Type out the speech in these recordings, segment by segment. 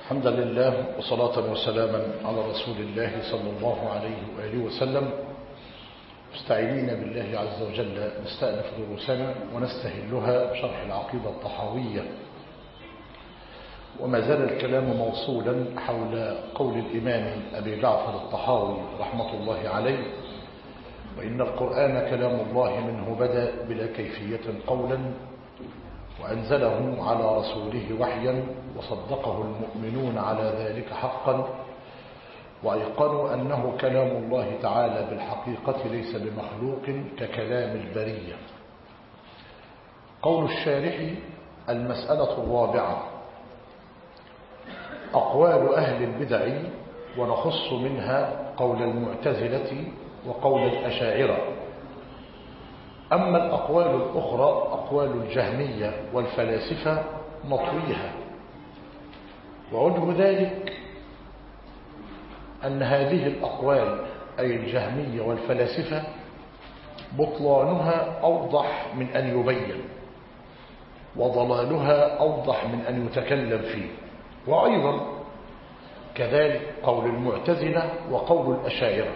حمدا لله وصلاة وسلاما على رسول الله صلى الله عليه وآله وسلم، مستعينين بالله عز وجل نستأنف دروسنا ونستهلها بشرح العقيدة الطحاوية. وما زال الكلام موصولا حول قول الإمام أبي جعفر الطحاوي رحمة الله عليه: وإن القرآن كلام الله منه بدأ بلا كيفية قولا، وأنزله على رسوله وحيا، وصدقه المؤمنون على ذلك حقا، وأيقنوا أنه كلام الله تعالى بالحقيقة ليس بمخلوق ككلام البرية. قول الشارح: المسألة الرابعة: أقوال أهل البدع، ونخص منها قول المعتزلة وقول الأشاعرة. أما الأقوال الأخرى أقوال الجهمية والفلاسفة نطويها. ووجه ذلك أن هذه الأقوال أي الجهمية والفلاسفة بطلانها أوضح من أن يبين، وضلالها أوضح من أن يتكلم فيه. وأيضا كذلك قول المعتزلة وقول الأشاعرة.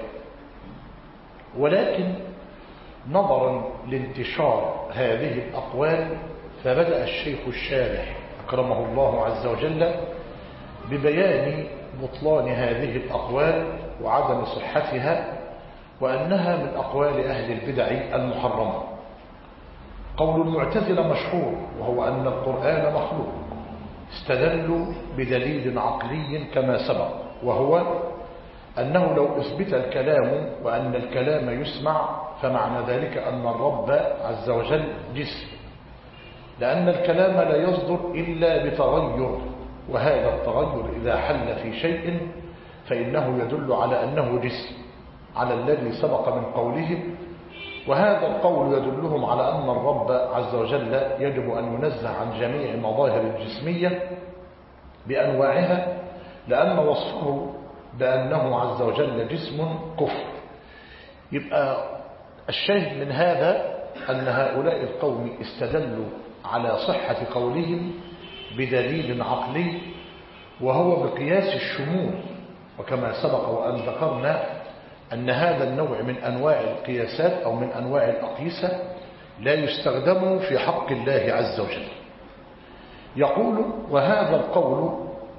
ولكن نظرا لانتشار هذه الأقوال فبدأ الشيخ الشارح أكرمه الله عز وجل ببيان بطلان هذه الأقوال وعدم صحتها، وأنها من أقوال أهل البدع المحرمة. قول المعتزلة مشهور، وهو أن القرآن مخلوق، استدلوا بدليل عقلي كما سبق، وهو أنه لو أثبت الكلام وأن الكلام يسمع فمعنى ذلك أن الرب عز وجل جسم، لأن الكلام لا يصدر إلا بتغير، وهذا التغير إذا حل في شيء فإنه يدل على أنه جسم، على الذي سبق من قولهم. وهذا القول يدلهم على أن الرب عز وجل يجب أن ينزه عن جميع مظاهر الجسمية بأنواعها، لأن وصفه بأنه عز وجل جسم كفر. يبقى الشاهد من هذا أن هؤلاء القوم استدلوا على صحة قولهم بدليل عقلي، وهو بقياس الشمول. وكما سبق وأن ذكرنا أن هذا النوع من أنواع القياسات أو من أنواع الأقيسة لا يستخدم في حق الله عز وجل. يقول: وهذا القول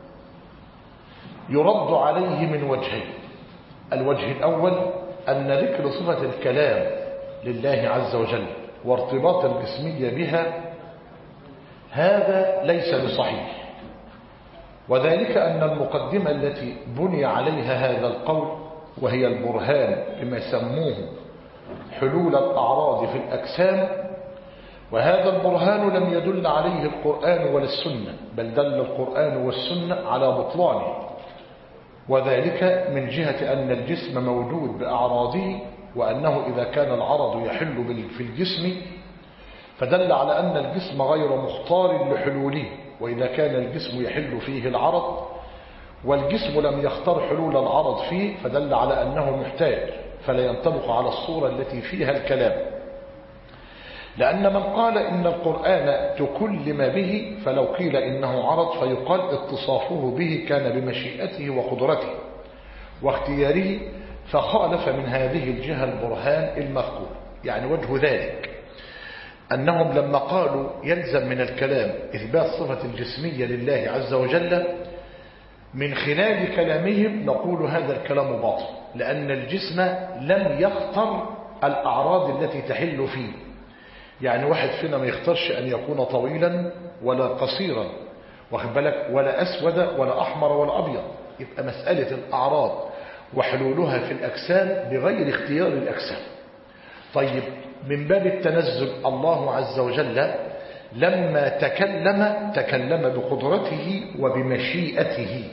يرد عليه من وجهين. الوجه الأول أن ذكر صفة الكلام لله عز وجل وارتباط الجسمية بها هذا ليس بصحيح، وذلك أن المقدمة التي بني عليها هذا القول وهي البرهان بما سموه حلول الأعراض في الأجسام، وهذا البرهان لم يدل عليه القرآن ولا السنة، بل دل القرآن والسنة على بطلانه، وذلك من جهة أن الجسم موجود بأعراضه، وأنه إذا كان العرض يحل في الجسم فدل على أن الجسم غير مختار لحلوله، وإذا كان الجسم يحل فيه العرض والجسم لم يختار حلول العرض فيه فدل على أنه محتاج، فلا ينطبق على الصورة التي فيها الكلام. لأن من قال إن القرآن تكلم به فلو قيل إنه عرض فيقال اتصافه به كان بمشيئته وقدرته واختياره، فخالف من هذه الجهة البرهان المذكور. يعني وجه ذلك أنهم لما قالوا يلزم من الكلام إثبات صفة الجسمية لله عز وجل، من خلال كلامهم نقول هذا الكلام باطل، لأن الجسم لم يختر الأعراض التي تحل فيه. يعني واحد فينا ما يختارش أن يكون طويلا ولا قصيرا، واخد بالك، ولا أسود ولا أحمر ولا أبيض. يبقى مسألة الأعراض وحلولها في الأجسام بغير اختيار الأجسام. طيب، من باب التنزل الله عز وجل لما تكلم بقدرته وبمشيئته،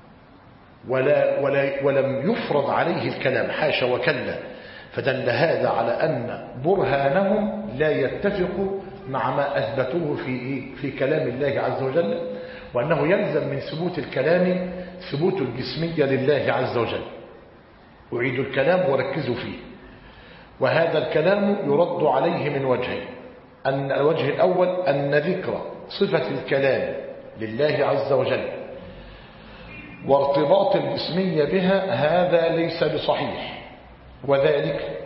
ولم يفرض عليه الكلام، حاشا وكلا. فدل هذا على أن برهانهم لا يتفق مع ما أثبتوه في كلام الله عز وجل، وأنه يلزم من ثبوت الكلام ثبوت الجسمية لله عز وجل. أعيد الكلام وركزوا فيه. وهذا الكلام يرد عليه من وجهين: أن الوجه الأول أن ذكر صفة الكلام لله عز وجل وارتباط الجسمية بها هذا ليس بصحيح، وذلك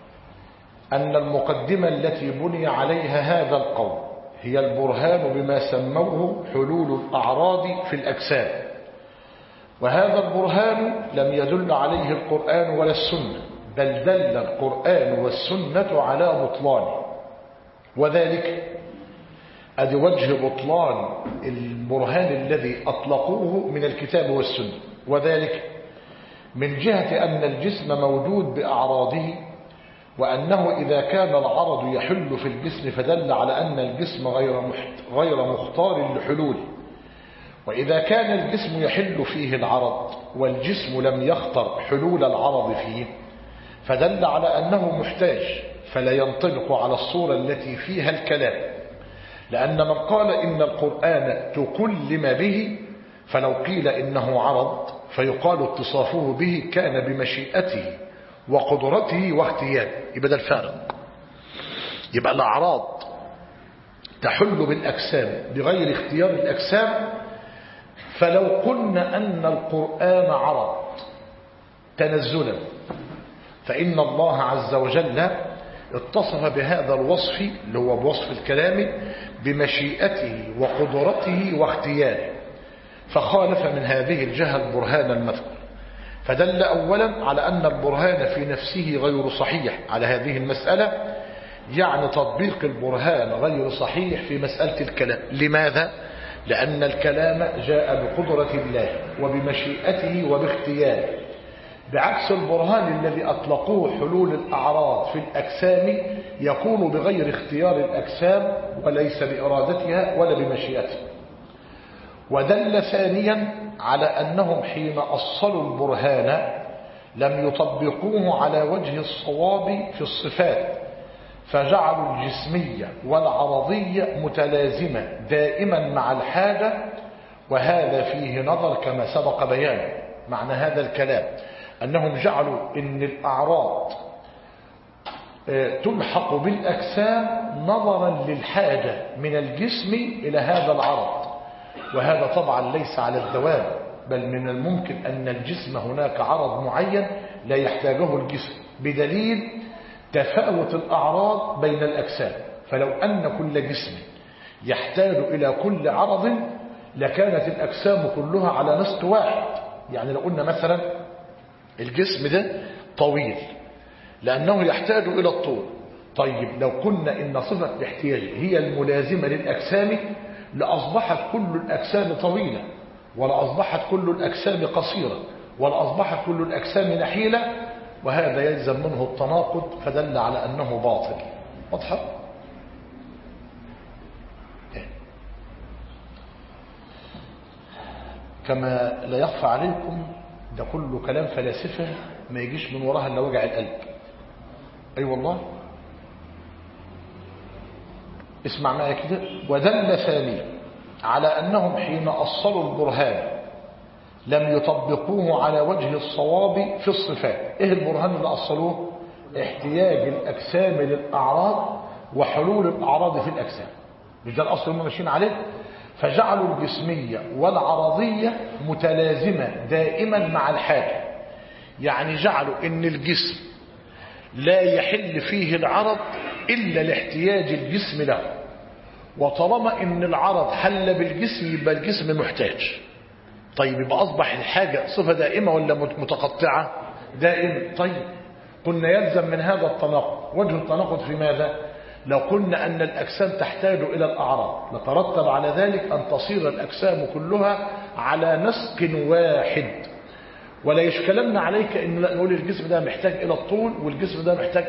أن المقدمة التي بني عليها هذا القول هي البرهان بما سموه حلول الأعراض في الأجسام، وهذا البرهان لم يدل عليه القرآن ولا السنة، بل دل القرآن والسنة على بطلانه. وذلك أدي وجه بطلان البرهان الذي أطلقوه من الكتاب والسنة، وذلك من جهة أن الجسم موجود بأعراضه، وأنه إذا كان العرض يحل في الجسم فدل على أن الجسم غير مختار لحلوله، وإذا كان الجسم يحل فيه العرض والجسم لم يختر حلول العرض فيه فدل على أنه محتاج، فلا ينطبق على الصورة التي فيها الكلام، لأن من قال إن القرآن تكلم به فلو قيل إنه عرض فيقال اتصافه به كان بمشيئته وقدرته واختياره، يبقى ده الفارق. يبقى الأعراض تحل بالأجسام بغير اختيار الأجسام، فلو قلنا أن القرآن عرض تنزلا فإن الله عز وجل اتصف بهذا الوصف اللي هو بوصف الكلام بمشيئته وقدرته واختياره، فخالف من هذه الجهة البرهان المذكور، فدل أولا على أن البرهان في نفسه غير صحيح على هذه المسألة، يعني تطبيق البرهان غير صحيح في مسألة الكلام. لماذا؟ لأن الكلام جاء بقدرة الله وبمشيئته وباختياره، بعكس البرهان الذي أطلقوه حلول الأعراض في الأجسام يكون بغير اختيار الأجسام وليس بإرادتها ولا بمشيئتها. ودل ثانيا على أنهم حين أصلوا البرهان لم يطبقوه على وجه الصواب في الصفات، فجعلوا الجسمية والعرضية متلازمة دائما مع الحاجة، وهذا فيه نظر كما سبق بيانه. معنى هذا الكلام أنهم جعلوا أن الأعراض تلحق بالأجسام نظرا للحاجة من الجسم إلى هذا العرض، وهذا طبعا ليس على الدوام، بل من الممكن أن الجسم هناك عرض معين لا يحتاجه الجسم، بدليل تفاوت الأعراض بين الأجسام. فلو أن كل جسم يحتاج إلى كل عرض لكانت الأجسام كلها على نسق واحد. يعني لو قلنا مثلا الجسم ده طويل لأنه يحتاج إلى الطول، طيب لو قلنا إن صفة الاحتياج هي الملازمة للأجسام لأصبحت كل الأجسام طويلة، ولأصبحت كل الأجسام قصيرة، ولأصبحت كل الأجسام نحيلة، وهذا يلزم منه التناقض، فدل على أنه باطل. واضحة؟ كما لا يخفى عليكم ده كله كلام فلاسفة ما يجيش من وراها إلا وجع القلب. أي والله. اسمع معي كده. ودل ثانيا على أنهم حين أصلوا البرهان لم يطبقوه على وجه الصواب في الصفات. إيه البرهان اللي أصلوه؟ احتياج الأجسام للأعراض وحلول الأعراض في الأجسام، مش ده الأصل هم ماشيين عليه؟ فجعلوا الجسمية والعرضية متلازمة دائما مع الحاجة، يعني جعلوا إن الجسم لا يحل فيه العرض إلا لاحتياج الجسم له، وطالما إن العرض حل بالجسم يبقى الجسم محتاج. طيب يبقى أصبح الحاجة صفة دائمة ولا متقطعة؟ دائم. طيب قلنا يلزم من هذا التناقض. وجه التناقض في ماذا؟ لو قلنا أن الأجسام تحتاج إلى الأعراض لترتب على ذلك أن تصير الأجسام كلها على نسق واحد، ولا يشكلن عليك أن نقول الجسم ده محتاج إلى الطول والجسم ده محتاج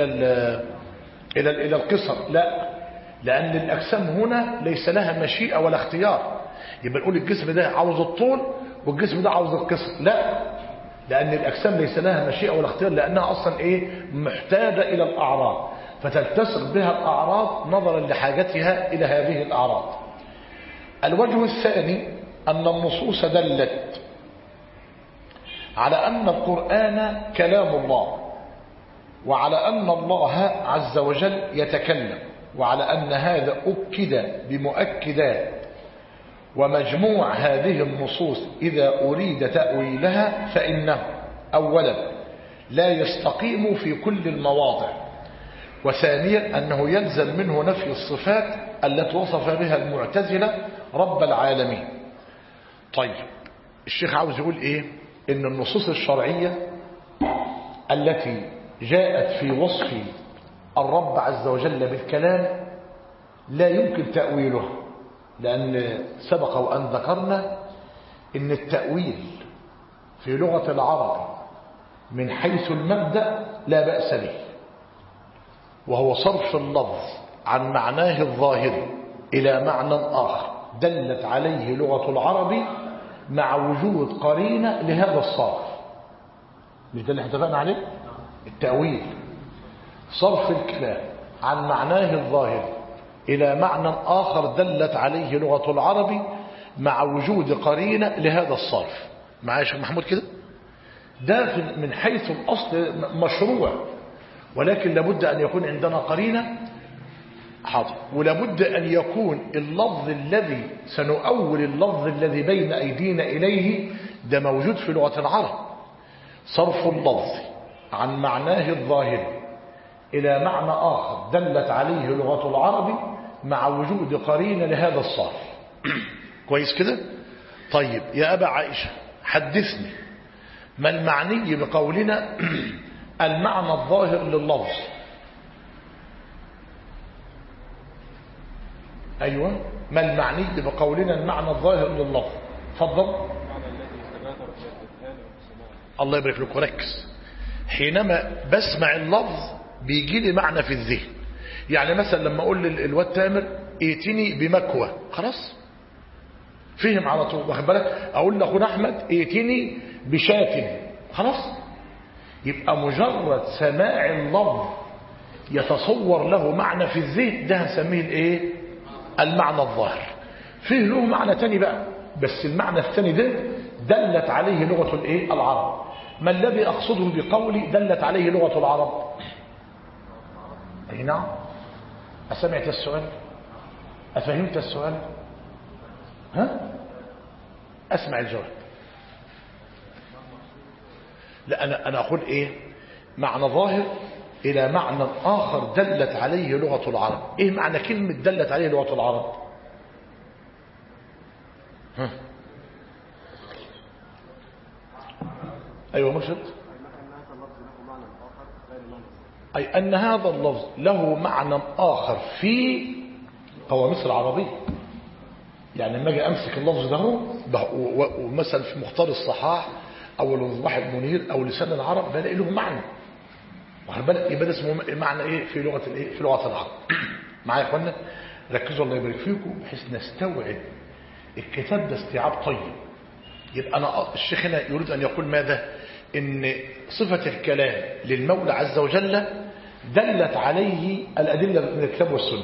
إلى القصر. لا، لأن الأجسام هنا ليس لها مشيئة ولا اختيار. يبقى نقول الجسم ده عاوز الطول والجسم ده عاوز القصر. لا، لأن الأجسام ليس لها مشيئة ولا اختيار، لأنها أصلا محتاجة إلى الأعراض، فتلتصق بها الأعراض نظرا لحاجتها إلى هذه الأعراض. الوجه الثاني أن النصوص دلت على أن القرآن كلام الله، وعلى أن الله عز وجل يتكلم، وعلى أن هذا أكد بمؤكدات، ومجموع هذه النصوص إذا أريد تأويلها فإنه أولا لا يستقيم في كل المواضع، وثانيا أنه يلزم منه نفي الصفات التي وصف بها المعتزلة رب العالمين. طيب الشيخ عاوز يقول إيه؟ إن النصوص الشرعية التي جاءت في وصف الرب عز وجل بالكلام لا يمكن تأويلها، لأن سبق وأن ذكرنا إن التأويل في لغة العرب من حيث المبدأ لا بأس به، وهو صرف اللفظ عن معناه الظاهر إلى معنى آخر دلت عليه لغة العرب مع وجود قرينة لهذا الصرف. مش ده اللي اتفقنا عليه؟ التأويل صرف الكلام عن معناه الظاهر إلى معنى آخر دلت عليه لغة العرب مع وجود قرينة لهذا الصرف. معايا يا شيخ محمود كده؟ ده من حيث الأصل مشروع، ولكن لابد أن يكون عندنا قرينة. حاضر. ولابد أن يكون اللفظ الذي سنؤول اللفظ الذي بين أيدينا إليه ده موجود في لغة العرب. صرف اللفظ عن معناه الظاهر إلى معنى آخر دلت عليه لغة العرب مع وجود قرينة لهذا الصرف. كويس كده؟ طيب يا أبا عائشة حدثني ما المعني بقولنا المعنى الظاهر لللفظ؟ أيوة، ما المعني بقولنا المعنى الظاهر لللفظ؟ تفضل. الله يبارك لك وركز. حينما بسمع اللفظ بيجي لي معنى في الذهن. يعني مثلا لما اقول للواد تامر ائتني بمكوى، خلاص فهم على طول، واخد بالك؟ اقول لاخونا احمد ائتني بشاة، خلاص. يبقى مجرد سماع اللفظ يتصور له معنى في الذهن، ده هنسميه الايه؟ المعنى الظاهر. فيه له معنى تاني بقى، بس المعنى الثاني ده دلت عليه لغة الايه؟ العرب. ما الذي اقصده بقولي دلت عليه لغة العرب؟ اي نعم. أسمعت السؤال؟ أفهمت السؤال؟ ها؟ أسمع الجواب. لا أنا أقول إيه؟ معنى ظاهر إلى معنى آخر دلت عليه لغة العرب. إيه معنى كلمة دلت عليه لغة العرب؟ ها؟ أيوة مرشد. أي أن هذا اللفظ له معنى آخر في قواميس العربية. يعني لما أجي أمسك اللفظ ده ومثلا في مختار الصحاح أو المصباح المنير أو لسان العرب بلاقي له معنى، واخد بالك؟ يبقى اسمه معنى إيه في لغة الإيه؟ في لغة العرب. معايا يا إخوانا؟ ركزوا الله يبارك فيكم بحيث نستوعب الكتاب ده استيعاب طيب. يبقى أنا الشيخ هنا يريد أن يقول ماذا؟ إن صفة الكلام للمولى عز وجل دلت عليه الأدلة من الكتاب والسنة،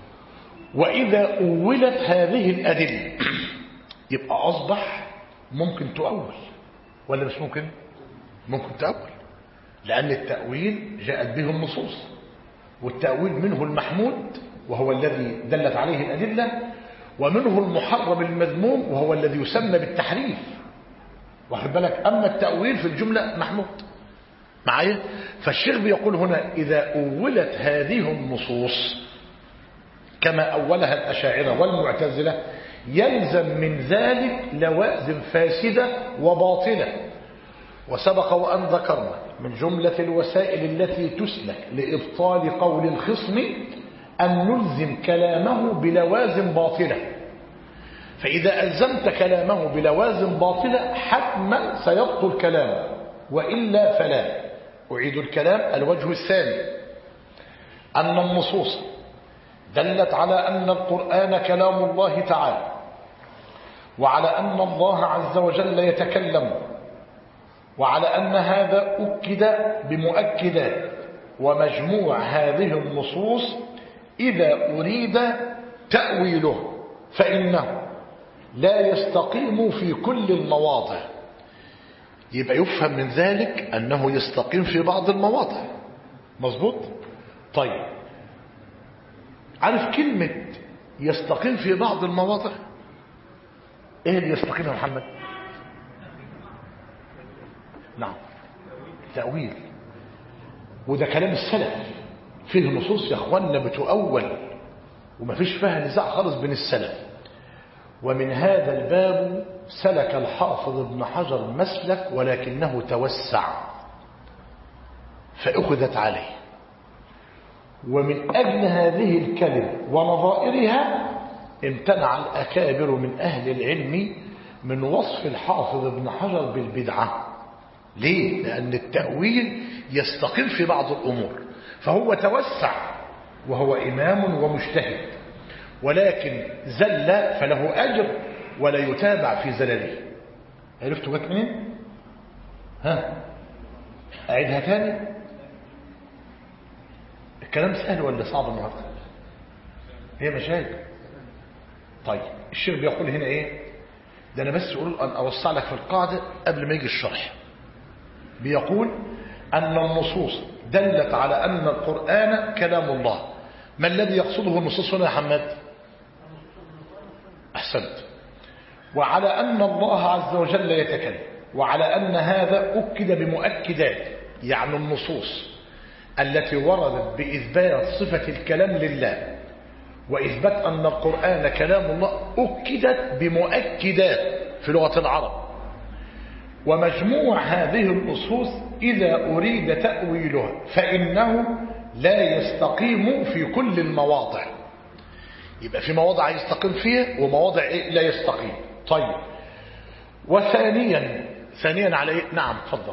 وإذا أولت هذه الأدلة يبقى أصبح ممكن تؤول ولا مش ممكن؟ ممكن تأول، لأن التأويل جاءت به النصوص، والتأويل منه المحمود وهو الذي دلت عليه الأدلة، ومنه المحرم المذموم وهو الذي يسمى بالتحريف، واخد بالك؟ أما التأويل في الجملة محمود. معايا؟ فالشيخ بيقول هنا إذا أولت هذه النصوص كما أولها الأشاعرة والمعتزلة يلزم من ذلك لوازم فاسدة وباطلة. وسبق وأن ذكرنا من جملة الوسائل التي تسلك لإبطال قول الخصم أن نلزم كلامه بلوازم باطلة. فإذا ألزمت كلامه بلوازم باطلة حتما سيبطل كلامه، وإلا فلا. أعيد الكلام. الوجه الثاني أن النصوص دلت على أن القرآن كلام الله تعالى، وعلى أن الله عز وجل يتكلم، وعلى أن هذا أكد بمؤكدات. ومجموع هذه النصوص إذا أريد تأويله فإنه لا يستقيم في كل المواضع. يبقى يفهم من ذلك أنه يستقيم في بعض المواضع. مظبوط؟ طيب عارف كلمة يستقيم في بعض المواضع؟ ايه اللي يستقيم يا محمد؟ نعم، تأويل. وده كلام السلف، فيه نصوص يا اخوانا بتؤول ومفيش فيها نزاع خالص بين السلف. ومن هذا الباب سلك الحافظ ابن حجر مسلك ولكنه توسع فأخذت عليه. ومن أجل هذه الكلمة ونظائرها امتنع الأكابر من أهل العلم من وصف الحافظ ابن حجر بالبدعة. ليه؟ لأن التأويل يستقل في بعض الأمور، فهو توسع وهو إمام ومجتهد، ولكن زل فله أجر ولا يتابع في زلله. عرفتوا جت منين؟ ها، أعيدها تاني. الكلام سهل ولا صعب النهارده؟ هي مشاكل. طيب الشيخ بيقول هنا ايه؟ ده انا بس اقول ان اوسع لك في القاعده قبل ما يجي الشرح. بيقول ان النصوص دلت على ان القران كلام الله. ما الذي يقصده النصوص هنا يا حماد؟ احسنت. وعلى ان الله عز وجل يتكلم، وعلى ان هذا اكد بمؤكدات، يعني النصوص التي وردت بإثبات صفة الكلام لله وإثبات أن القرآن كلام الله أكدت بمؤكدات في لغة العرب. ومجموع هذه النصوص إذا أريد تأويلها فإنه لا يستقيم في كل المواضع. يبقى في مواضع يستقيم فيها ومواضع لا يستقيم. طيب، وثانيا على إيه؟ نعم تفضل.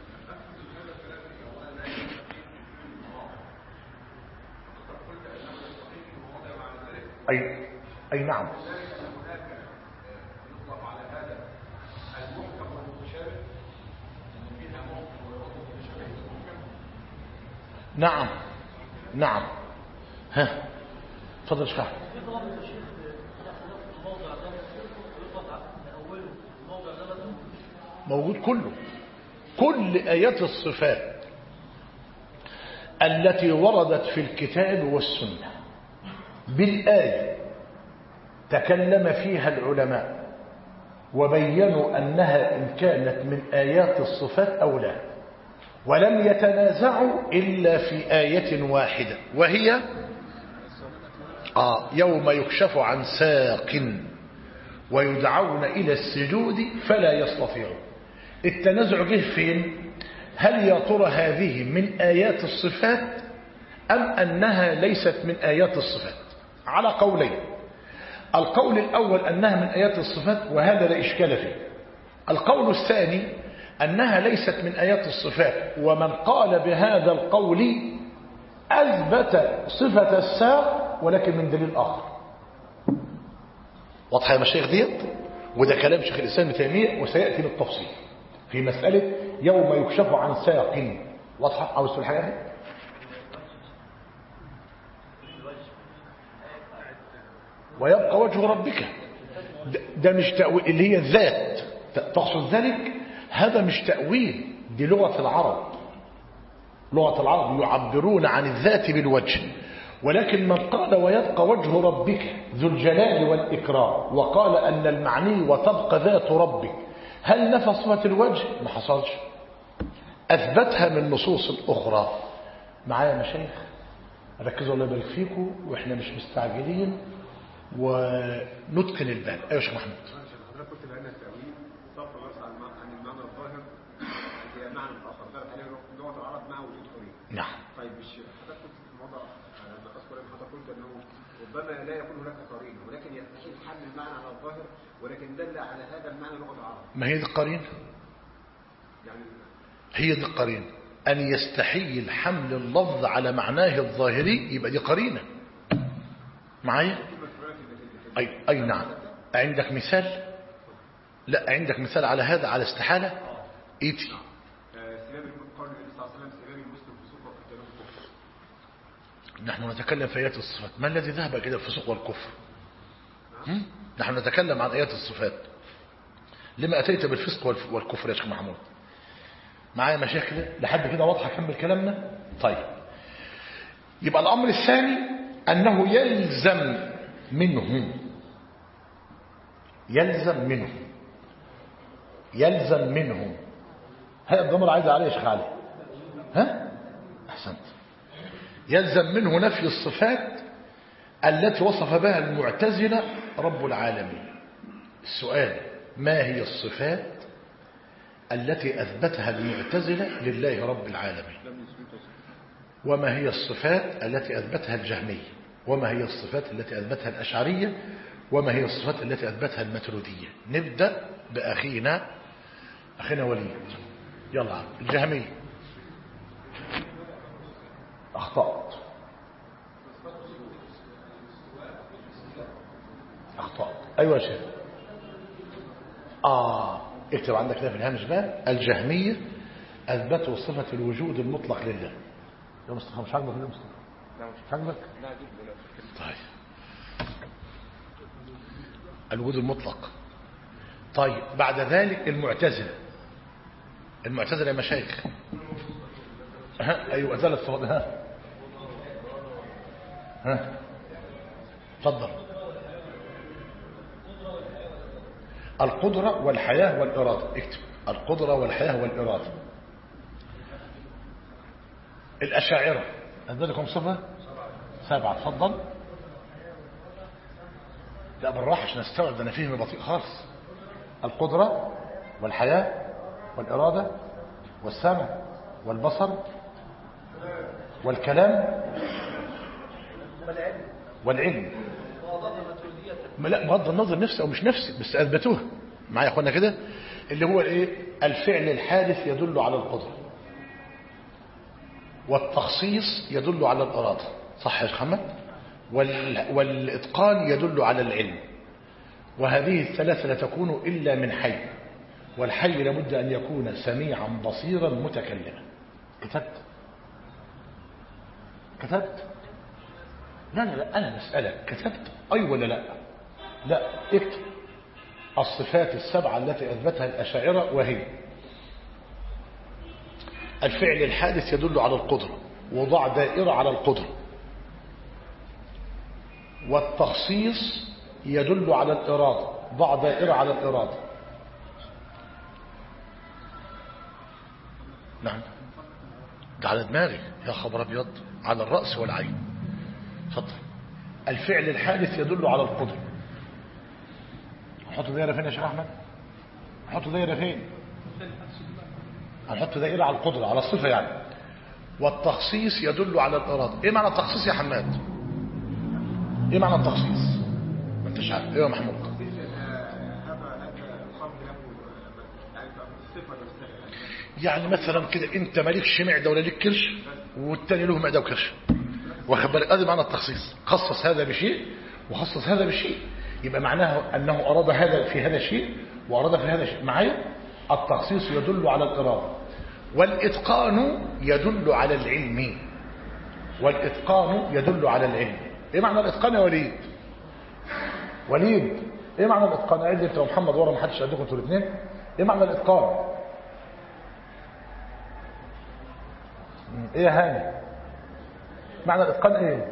أي نعم. نعم نعم. ها تفضل اشرح. موجود كله، كل آيات الصفات التي وردت في الكتاب والسنة بالآية تكلم فيها العلماء وبينوا أنها إن كانت من آيات الصفات أو لا، ولم يتنازعوا إلا في آية واحدة وهي يوم يكشف عن ساق ويدعون إلى السجود فلا يستطيعون. التنازع جه فين؟ هل يا ترى هذه من آيات الصفات أم أنها ليست من آيات الصفات؟ على قولين. القول الأول أنها من آيات الصفات وهذا لا إشكال فيه. القول الثاني أنها ليست من آيات الصفات، ومن قال بهذا القول أثبت صفة الساق ولكن من دليل آخر. واضحة يا مشايخ ديت؟ وده كلام شيخ الإسلام ابن تيمية وسيأتي بالتفصيل في مسألة يوم يكشف عن ساق. واضحة؟ عاوز تقول حاجة؟ ويبقى وجه ربك، ده مش تأويل اللي هي الذات، تقصد ذلك؟ هذا مش تأويل، دي لغة العرب. لغة العرب يعبرون عن الذات بالوجه. ولكن من قال ويبقى وجه ربك ذو الجلال والإكرام وقال أن المعني وتبقى ذات ربك، هل نفى صفة الوجه؟ ما حصلش، أثبتها من نصوص أخرى. معايا مشايخ؟ ركزوا الله يبارك فيكم واحنا مش مستعجلين ونتقن البال. ايوه يا شيخ محمود. حضرتك قلت بان التاويل صرف النص عن المعنى الظاهر الى معنى اخر دلت عليه لغه العرب مع وجود قرين. نعم. طيب مش حضرتك قلت في الموضع لما اذكر ان حضرتك قلت انه ربما لا يكون هناك قرين ولكن يستحيل حمل المعنى على الظاهر ولكن دل على هذا المعنى لغه العرب. ما هي دي القرين؟ يعني هي دي القرين، أن يستحيل حمل اللفظ على معناه الظاهري، يبقى دي قرينة. معايا؟ أي نعم. عندك مثال؟ لا عندك مثال على هذا، على استحالة؟ إيتي نحن نتكلم في آيات الصفات. ما الذي ذهب كده الفسوق والكفر؟ نحن نتكلم عن آيات الصفات. لما أتيت بالفسق والكفر يا شيخ محمود؟ معايا مشاكل لحد كده واضحة؟ كمل كلامنا. طيب، يبقى الأمر الثاني أنه يلزم منه يلزم منه. يلزم منه. هذا الضمير عايز عليه يا شيخ علي. ها احسنت. يلزم منه نفي الصفات التي وصف بها المعتزلة رب العالمين. السؤال: ما هي الصفات التي أثبتها المعتزلة لله رب العالمين؟ وما هي الصفات التي أثبتها الجهمية؟ وما هي الصفات التي أثبتها الأشعرية؟ وما هي الصفات التي أثبتها الماتريدية؟ نبدأ بأخينا وليد. يلا. الجهمية. أخطأت. أيوة يا شيخ. اكتب عندك كده في الهامش بقى: الجهمية أثبتوا صفة الوجود المطلق لله. يا مصطفى مش عاجبك يا مصطفى؟ مش عاجبك؟ طيب. الوجود المطلق. طيب بعد ذلك المعتزلة يا مشايخ. أيوة ثلاث صفات. تفضل. القدرة والحياة والإرادة. اكتب: القدرة والحياة والإرادة. الأشاعرة أثبتكم صفة 7. تفضل. لا بالراحة عشان نستوعب، ده أنا فهم بطيء خالص. القدرة والحياة والإرادة والسمع والبصر والكلام والعلم. لا بغض النظر نفسي أو مش نفسي، بس أثبتوها معايا يا أخوانا كده. اللي هو الإيه؟ الفعل الحادث يدل على القدرة، والتخصيص يدل على الإرادة، صح يا شيخ محمد؟ والإتقان يدل على العلم. وهذه الثلاثة لا تكون إلا من حي، والحي لابد أن يكون سميعا بصيرا متكلما. كتبت؟ لا أنا بسألك كتبت أي ولا لا؟ لا اكتب. الصفات السبعة التي أثبتها الأشاعرة، وهي: الفعل الحادث يدل على القدرة، وضع دائرة على القدرة. والتخصيص يدل على الإرادة، ضع دائرة على الإرادة. نعم ده على دماغي يا خبر أبيض، على الرأس والعين. تفضل. الفعل الحادث يدل على القدرة. نحط دائرة فين يا شيخ أحمد؟ نحط دائرة فين؟ هنحط دائرة على القدرة، على الصفة يعني. والتخصيص يدل على الإرادة. إيه معنى التخصيص يا حماد؟ إيه معنى التخصيص؟ ما أنتش عارف. إيه يا محمود؟ يعني مثلا كده أنت مالكش معدة ولا ليك كرش، والتاني له معدة وكرش، واخد بالك؟ هذا معنى التخصيص. خصص هذا بشيء وخصص هذا بشيء، يبقى معناه أنه أراد هذا في هذا الشيء وأراد في هذا الشيء. معايا؟ التخصيص يدل على الإرادة. والإتقان يدل على العلم. والإتقان يدل على العلم. إيه معنى الإتقان يا وليد؟ إيه معنى الإتقان؟ عندي أنت ومحمد ورا، ما حدش قدكم أنتوا الاثنين. إيه معنى الإتقان؟ إيه يا هاني؟ معنى الإتقان إيه؟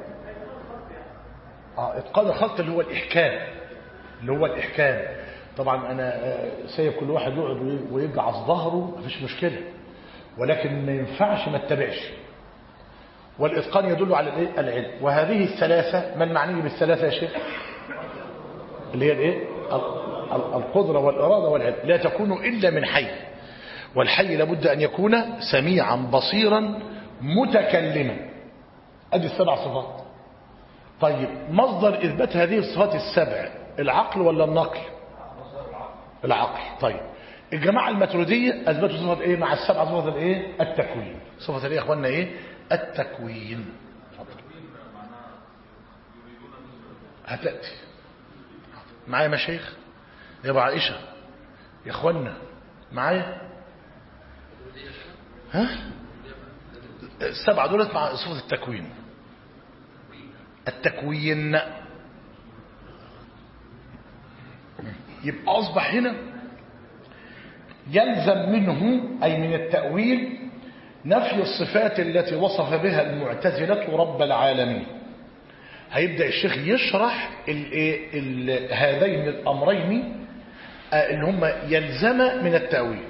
إتقان الخلق اللي هو الإحكام. طبعا أنا سايب كل واحد يقعد ويجعص ظهره، مفيش مشكلة، ولكن ما ينفعش ما اتبعش. والإتقان يدل على العلم. وهذه الثلاثة، ما المعني بالثلاثة يا شيخ؟ اللي هي الايه؟ القدرة والإرادة والعلم. لا تكون إلا من حي، والحي لابد أن يكون سميعا بصيرا متكلما. أدي السبع صفات. طيب مصدر إثبات هذه الصفات السبع العقل ولا النقل؟ العقل. طيب الجماعة الماتريدية أثبتوا صفة إيه مع السبع صفات الإيه؟ التكوين. صفة الإيه يا أخوانا؟ إيه؟ التكوين. هتأتي معايا مشايخ يا أبو عائشة يا أخوانا؟ معايا؟ ها؟ السبعة دولت مع صفة التكوين. يبقى أصبح هنا يلزم منه أي من التأويل نفي الصفات التي وصف بها المعتزلة رب العالمين. هيبدأ الشيخ يشرح هذين الأمرين اللي هم يلزم من التأويل.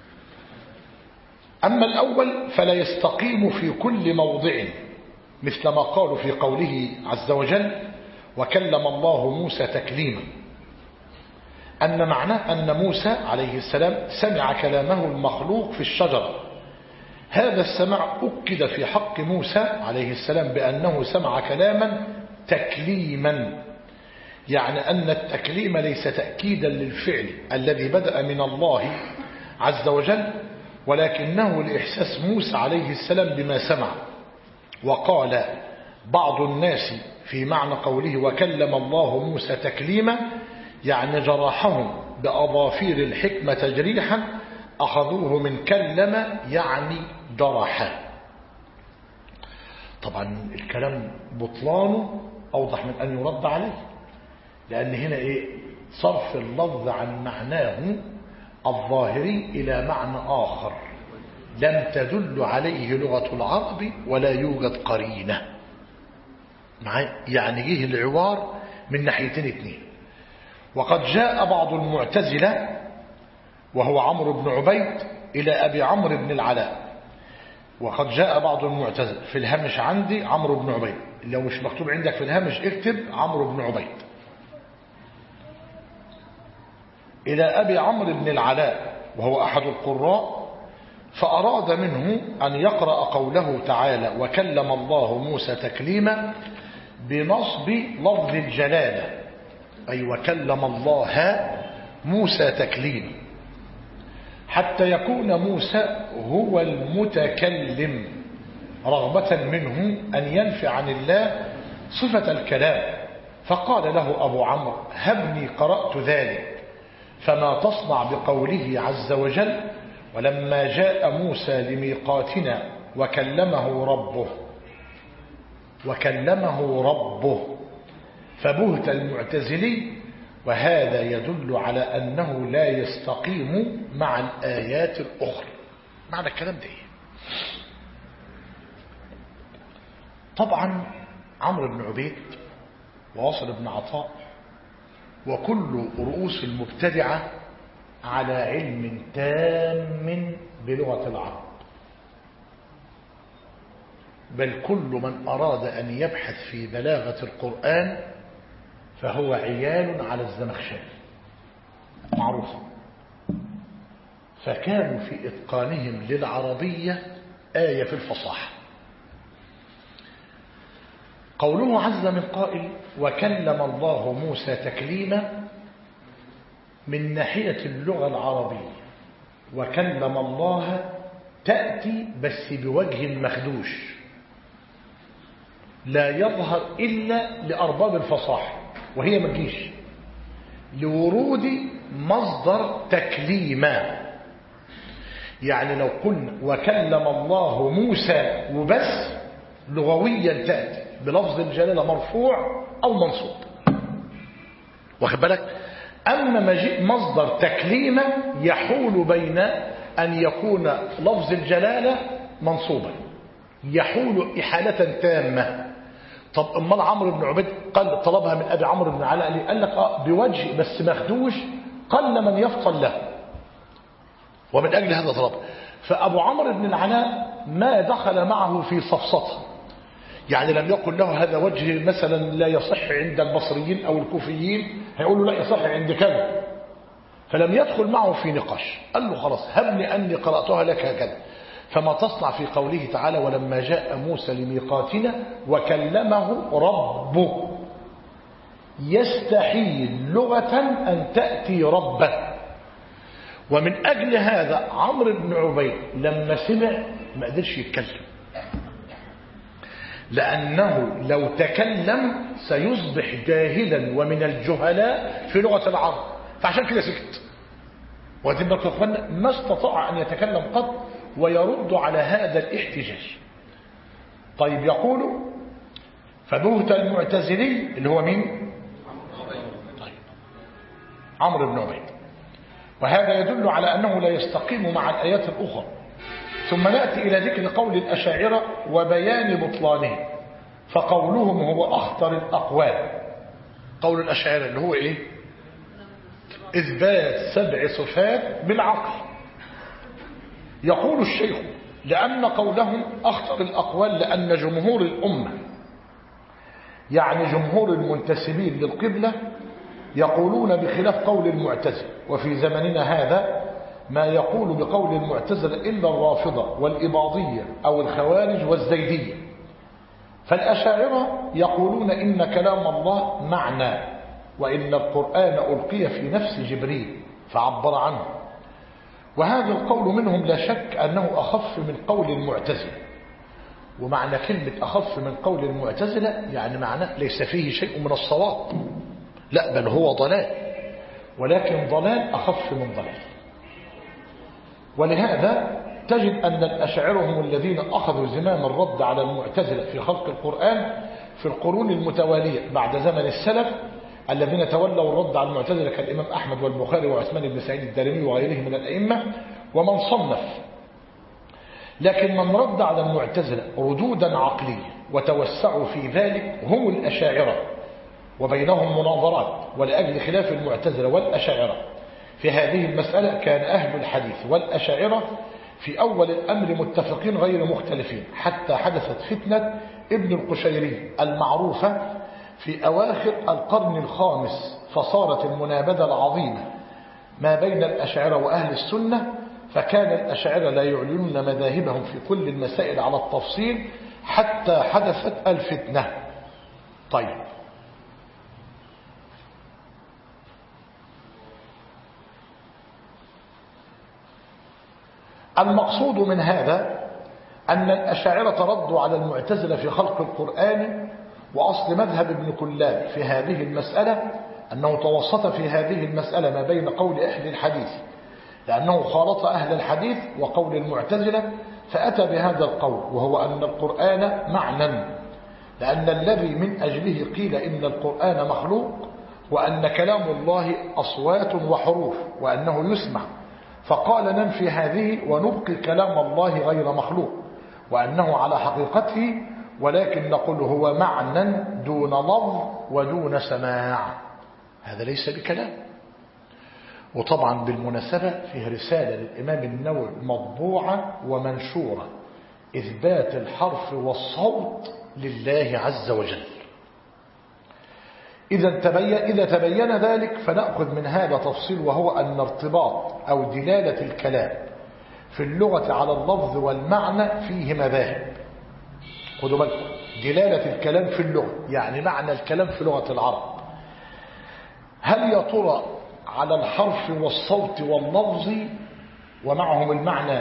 أما الأول فلا يستقيم في كل موضع، مثل ما قالوا في قوله عز وجل وكلم الله موسى تكليما، أن معناه أن موسى عليه السلام سمع كلامه المخلوق في الشجرة. هذا السمع أكد في حق موسى عليه السلام بأنه سمع كلاما تكليما، يعني أن التكليم ليس تأكيدا للفعل الذي بدأ من الله عز وجل، ولكنه لإحساس موسى عليه السلام بما سمع. وقال بعض الناس في معنى قوله وكلم الله موسى تكليما يعني جرحهم بأظافير الحكمة تجريحا، أخذوه من كلم يعني جرحا. طبعا الكلام بطلانه أوضح من أن يرد عليه، لأن هنا صرف اللفظ عن معناه الظاهري إلى معنى آخر لم تدل عليه لغة العرب ولا يوجد قرينة، يعني جه العوار من ناحيتين اثنين. وقد جاء بعض المعتزلة وهو عمرو بن عبيد إلى أبي عمرو بن العلاء. وقد جاء بعض المعتزلة في الهامش عندي عمرو بن عبيد، لو مش مكتوب عندك في الهامش اكتب عمرو بن عبيد، إلى أبي عمرو بن العلاء وهو أحد القراء، فأراد منه أن يقرأ قوله تعالى وكلم الله موسى تكليما بنصب لفظ الجلالة، أي وكلم الله موسى تكليما، حتى يكون موسى هو المتكلم رغبة منه أن ينفي عن الله صفة الكلام. فقال له أبو عمرو هبني قرأت ذلك، فما تصنع بقوله عز وجل ولما جاء موسى لميقاتنا وكلمه ربه فبهت المعتزلي، وهذا يدل على أنه لا يستقيم مع الآيات الأخرى. معنى الكلام ده طبعا عمرو بن عبيد وواصل بن عطاء وكل رؤوس المبتدعة على علم تام بلغة العرب، بل كل من أراد أن يبحث في بلاغة القرآن فهو عيال على الزمخشري معروف. فكانوا في إتقانهم للعربية آية في الفصاحة. قوله عز من قائل وكلم الله موسى تكليما من ناحية اللغة العربية، وكلم الله تأتي بس بوجه مخدوش لا يظهر إلا لأرباب الفصاحة، وهي ما تجيش لورود مصدر تكليما. يعني لو قلنا وكلم الله موسى وبس لغويا تأتي بلفظ الجلالة مرفوع أو منصوب، واخد بالك؟ أما مجيء مصدر تكليما يحول بين أن يكون لفظ الجلالة منصوبا، يحول إحالة تامة. طب امال عمرو بن عبيد قال طلبها من أبي عمرو بن علاء، قال لك بوجه بس مخدوش قل من يفطن له، ومن أجل هذا طلب. فأبو عمرو بن العلاء ما دخل معه في صفصته، يعني لم يقل له هذا وجه مثلا لا يصح عند البصريين أو الكوفيين، هيقول له لا يصح عند كذا، فلم يدخل معه في نقاش. قال له خلاص هبني أني قرأتها لك هكذا. فما تصنع في قوله تعالى ولما جاء موسى لميقاتنا وكلمه ربه، يستحيل لغة أن تأتي ربه. ومن أجل هذا عمرو بن عبيد لما سمع ما قدرش يتكلم، لأنه لو تكلم سيصبح جاهلا ومن الجهلاء في لغة العرب، فعشان كده سكت. وذلك ما استطاع أن يتكلم قط ويرد على هذا الاحتجاج. طيب يقول فبهت المعتزلي اللي هو مين؟ طيب عمرو بن عبيد، وهذا يدل على أنه لا يستقيم مع الآيات الأخرى. ثم نأتي إلى ذكر قول الأشاعرة وبيان بطلانه، فقولهم هو أخطر الأقوال. قول الأشاعرة اللي هو إيه؟ إثبات 7 صفات بالعقل. يقول الشيخ لأن قولهم أخطر الأقوال، لأن جمهور الأمة يعني جمهور المنتسبين للقبلة يقولون بخلاف قول المعتزلة، وفي زمننا هذا ما يقول بقول المعتزلة إلا الرافضة والإباضية أو الخوارج والزيدية. فالأشاعرة يقولون إن كلام الله معنى، وإن القرآن ألقي في نفس جبريل فعبر عنه، وهذا القول منهم لا شك أنه أخف من قول المعتزلة. ومعنى كلمة أخف من قول المعتزلة يعني معناه ليس فيه شيء من الصواب، لا بل هو ضلال، ولكن ضلال أخف من ضلال. ولهذا تجد أن الأشاعرة هم الذين أخذوا زمام الرد على المعتزلة في خلق القرآن في القرون المتوالية بعد زمن السلف، الذين تولوا الرد على المعتزلة كالإمام أحمد والبخاري وعثمان بن سعيد الدارمي وغيرهم من الأئمة ومن صنف. لكن من رد على المعتزلة ردودا عقلية وتوسعوا في ذلك هم الأشاعرة، وبينهم مناظرات. ولأجل خلاف المعتزلة والأشاعرة في هذه المسألة كان أهل الحديث والأشاعرة في أول الأمر متفقين غير مختلفين، حتى حدثت فتنة ابن القشيري المعروفة في أواخر القرن الخامس، فصارت المنابذة العظيمة ما بين الأشاعرة وأهل السنة، فكان الأشاعرة لا يعلنون مذاهبهم في كل المسائل على التفصيل حتى حدثت الفتنة. طيب، المقصود من هذا أن الأشاعرة ردوا على المعتزلة في خلق القرآن. وأصل مذهب ابن كلاب في هذه المسألة أنه توسط في هذه المسألة ما بين قول أهل الحديث، لأنه خالط أهل الحديث وقول المعتزلة، فأتى بهذا القول، وهو أن القرآن معنى، لأن الذي من أجله قيل إن القرآن مخلوق وأن كلام الله أصوات وحروف وأنه يسمع، فقال ننفي هذه ونبقي كلام الله غير مخلوق وأنه على حقيقته، ولكن نقول هو معنى دون لفظ ودون سماع. هذا ليس بكلام. وطبعا بالمناسبة فيه رسالة للإمام النووي مطبوعة ومنشورة، إثبات الحرف والصوت لله عز وجل. إذا تبين ذلك فنأخذ من هذا تفصيل، وهو أن ارتباط أو دلالة الكلام في اللغة على اللفظ والمعنى فيه مذاهب. خذوا بالكم، دلالة الكلام في اللغة يعني معنى الكلام في لغة العرب، هل يا ترى على الحرف والصوت واللفظ ومعهم المعنى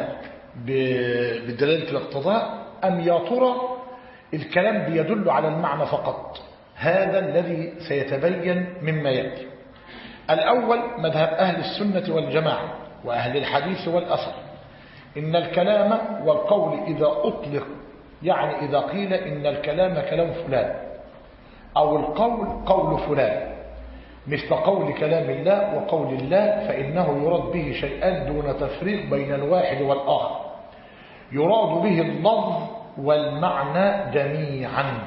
بدلالة الاقتضاء، أم يا ترى الكلام بيدل على المعنى فقط؟ هذا الذي سيتبين مما يأتي. الأول مذهب أهل السنة والجماعة وأهل الحديث والأثر، إن الكلام والقول إذا أطلق يعني إذا قيل إن الكلام كلام فلان أو القول قول فلان، مثل قول كلام الله وقول الله، فإنه يراد به شيئان دون تفريق بين الواحد والآخر، يراد به اللفظ والمعنى جميعا.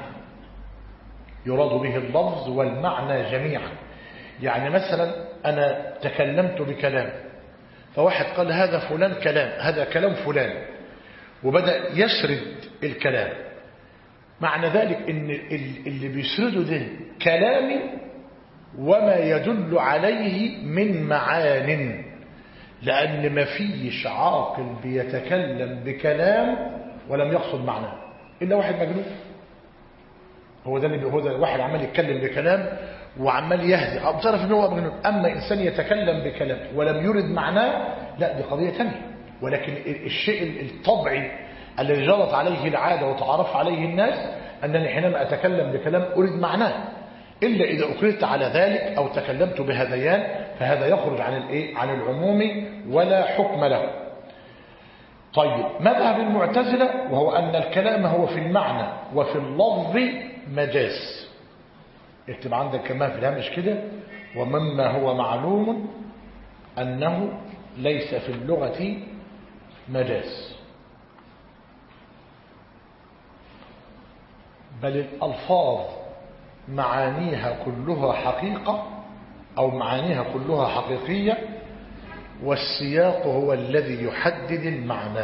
يراد به اللفظ والمعنى جميعا. يعني مثلا أنا تكلمت بكلام، فواحد قال هذا فلان كلام، هذا كلام فلان، وبدأ يسرد الكلام، معنى ذلك إن اللي بيسرده ده كلامي وما يدل عليه من معان، لأن ما فيش عاقل بيتكلم بكلام ولم يقصد معناه إلا واحد مجنون. هو ده واحد عمال يتكلم بكلام وعمال يهزئ أو تعرف إن هو مجنون. أما إنسان يتكلم بكلام ولم يرد معناه، لا دي قضية ثانية. ولكن الشيء الطبيعي الذي جرت عليه العادة وتعرف عليه الناس أنني حينما أتكلم بكلام أريد معناه، إلا إذا أكرهت على ذلك أو تكلمت بهذيان، فهذا يخرج عن العموم ولا حكم له. طيب، مذهب المعتزلة وهو أن الكلام هو في المعنى وفي اللفظ مجاز. اكتب عندك كمان في الهامش كده: ومما هو معلوم أنه ليس في اللغة مجاز، بل الألفاظ معانيها كلها حقيقة أو معانيها كلها حقيقية، والسياق هو الذي يحدد المعنى.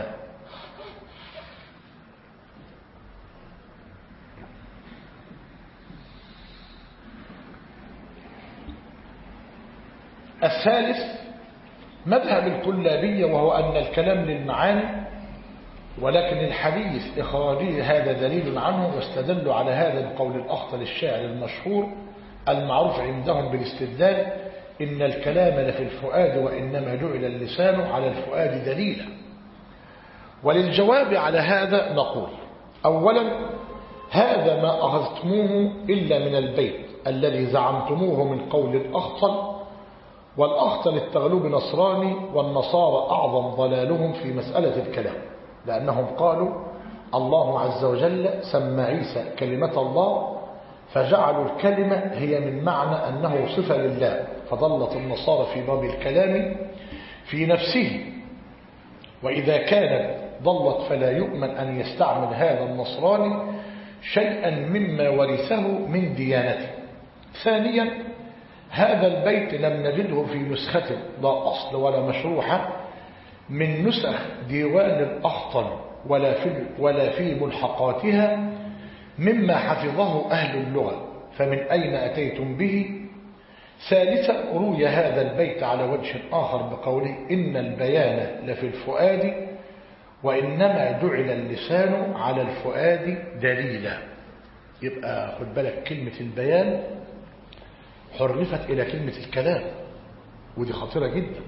الثالث مذهب الكلابية، وهو أن الكلام للمعاني، ولكن الحديث إخراجي هذا دليل عنه، واستدلوا على هذا بقول الأخطل الشاعر المشهور المعروف عندهم بالاستدلال: إن الكلام لفي الفؤاد وإنما جعل اللسان على الفؤاد دليلا. وللجواب على هذا نقول: أولا، هذا ما أخذتموه إلا من البيت الذي زعمتموه من قول الأخطل، والأخطل التغلب نصراني، والنصارى أعظم ضلالهم في مسألة الكلام، لأنهم قالوا الله عز وجل سمى عيسى كلمة الله، فجعلوا الكلمة هي من معنى أنه صفة لله، فضلت النصارى في باب الكلام في نفسه، وإذا كانت ضلت فلا يؤمن أن يستعمل هذا النصراني شيئا مما ورثه من ديانته. ثانيا، هذا البيت لم نجده في نسخة لا أصل ولا مشروحة من نسخ ديوان الأخطل ولا في ملحقاتها مما حفظه أهل اللغة، فمن أين أتيتم به؟ ثالثا، روي هذا البيت على وجه آخر بقوله: إن البيان لفي الفؤاد وإنما جعل اللسان على الفؤاد دليلا. يبقى خد بالك، كلمة البيان حرفت إلى كلمة الكلام، ودي خطيرة جدا.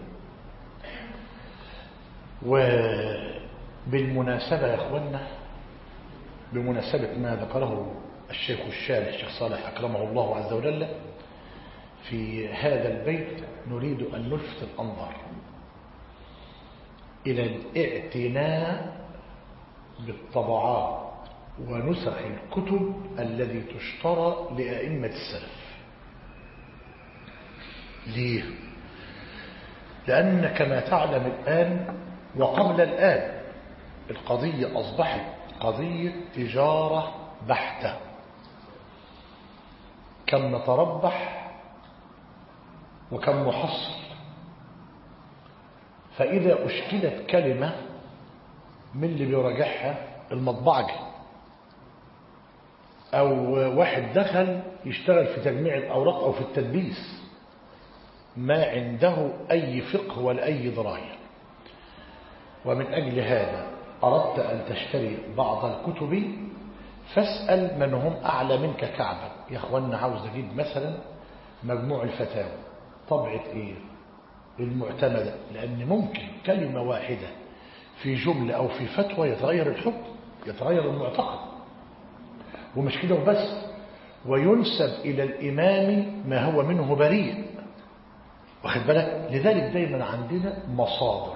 وبالمناسبة يا أخوانا، بمناسبة ما ذكره الشيخ الشارح الشيخ صالح أكرمه الله عز وجل في هذا البيت، نريد أن نلفت الأنظار إلى الاعتناء بالطبعات ونسخ الكتب الذي تشترى لأئمة السلف. ليه؟ لأن كما تعلم الآن وقبل الآن القضية أصبحت قضية تجارة بحتة، كم نتربح وكم نحصل. فإذا أشكلت كلمة، من اللي بيراجعها؟ المطبعجي، أو واحد دخل يشتغل في تجميع الأوراق أو في التدبيس، ما عنده أي فقه ولا أي دراية. ومن أجل هذا أردت أن تشتري بعض الكتب، فاسأل من هم أعلى منك كعبا. يا أخوانا، عاوز أجيب مثلا مجموع الفتاوى، طبعة إيه المعتمدة، لأن ممكن كلمة واحدة في جملة أو في فتوى يتغير الحكم، يتغير المعتقد. ومش كده وبس، وينسب إلى الإمام ما هو منه بريء، واخد بالك. لذلك دايما عندنا مصادر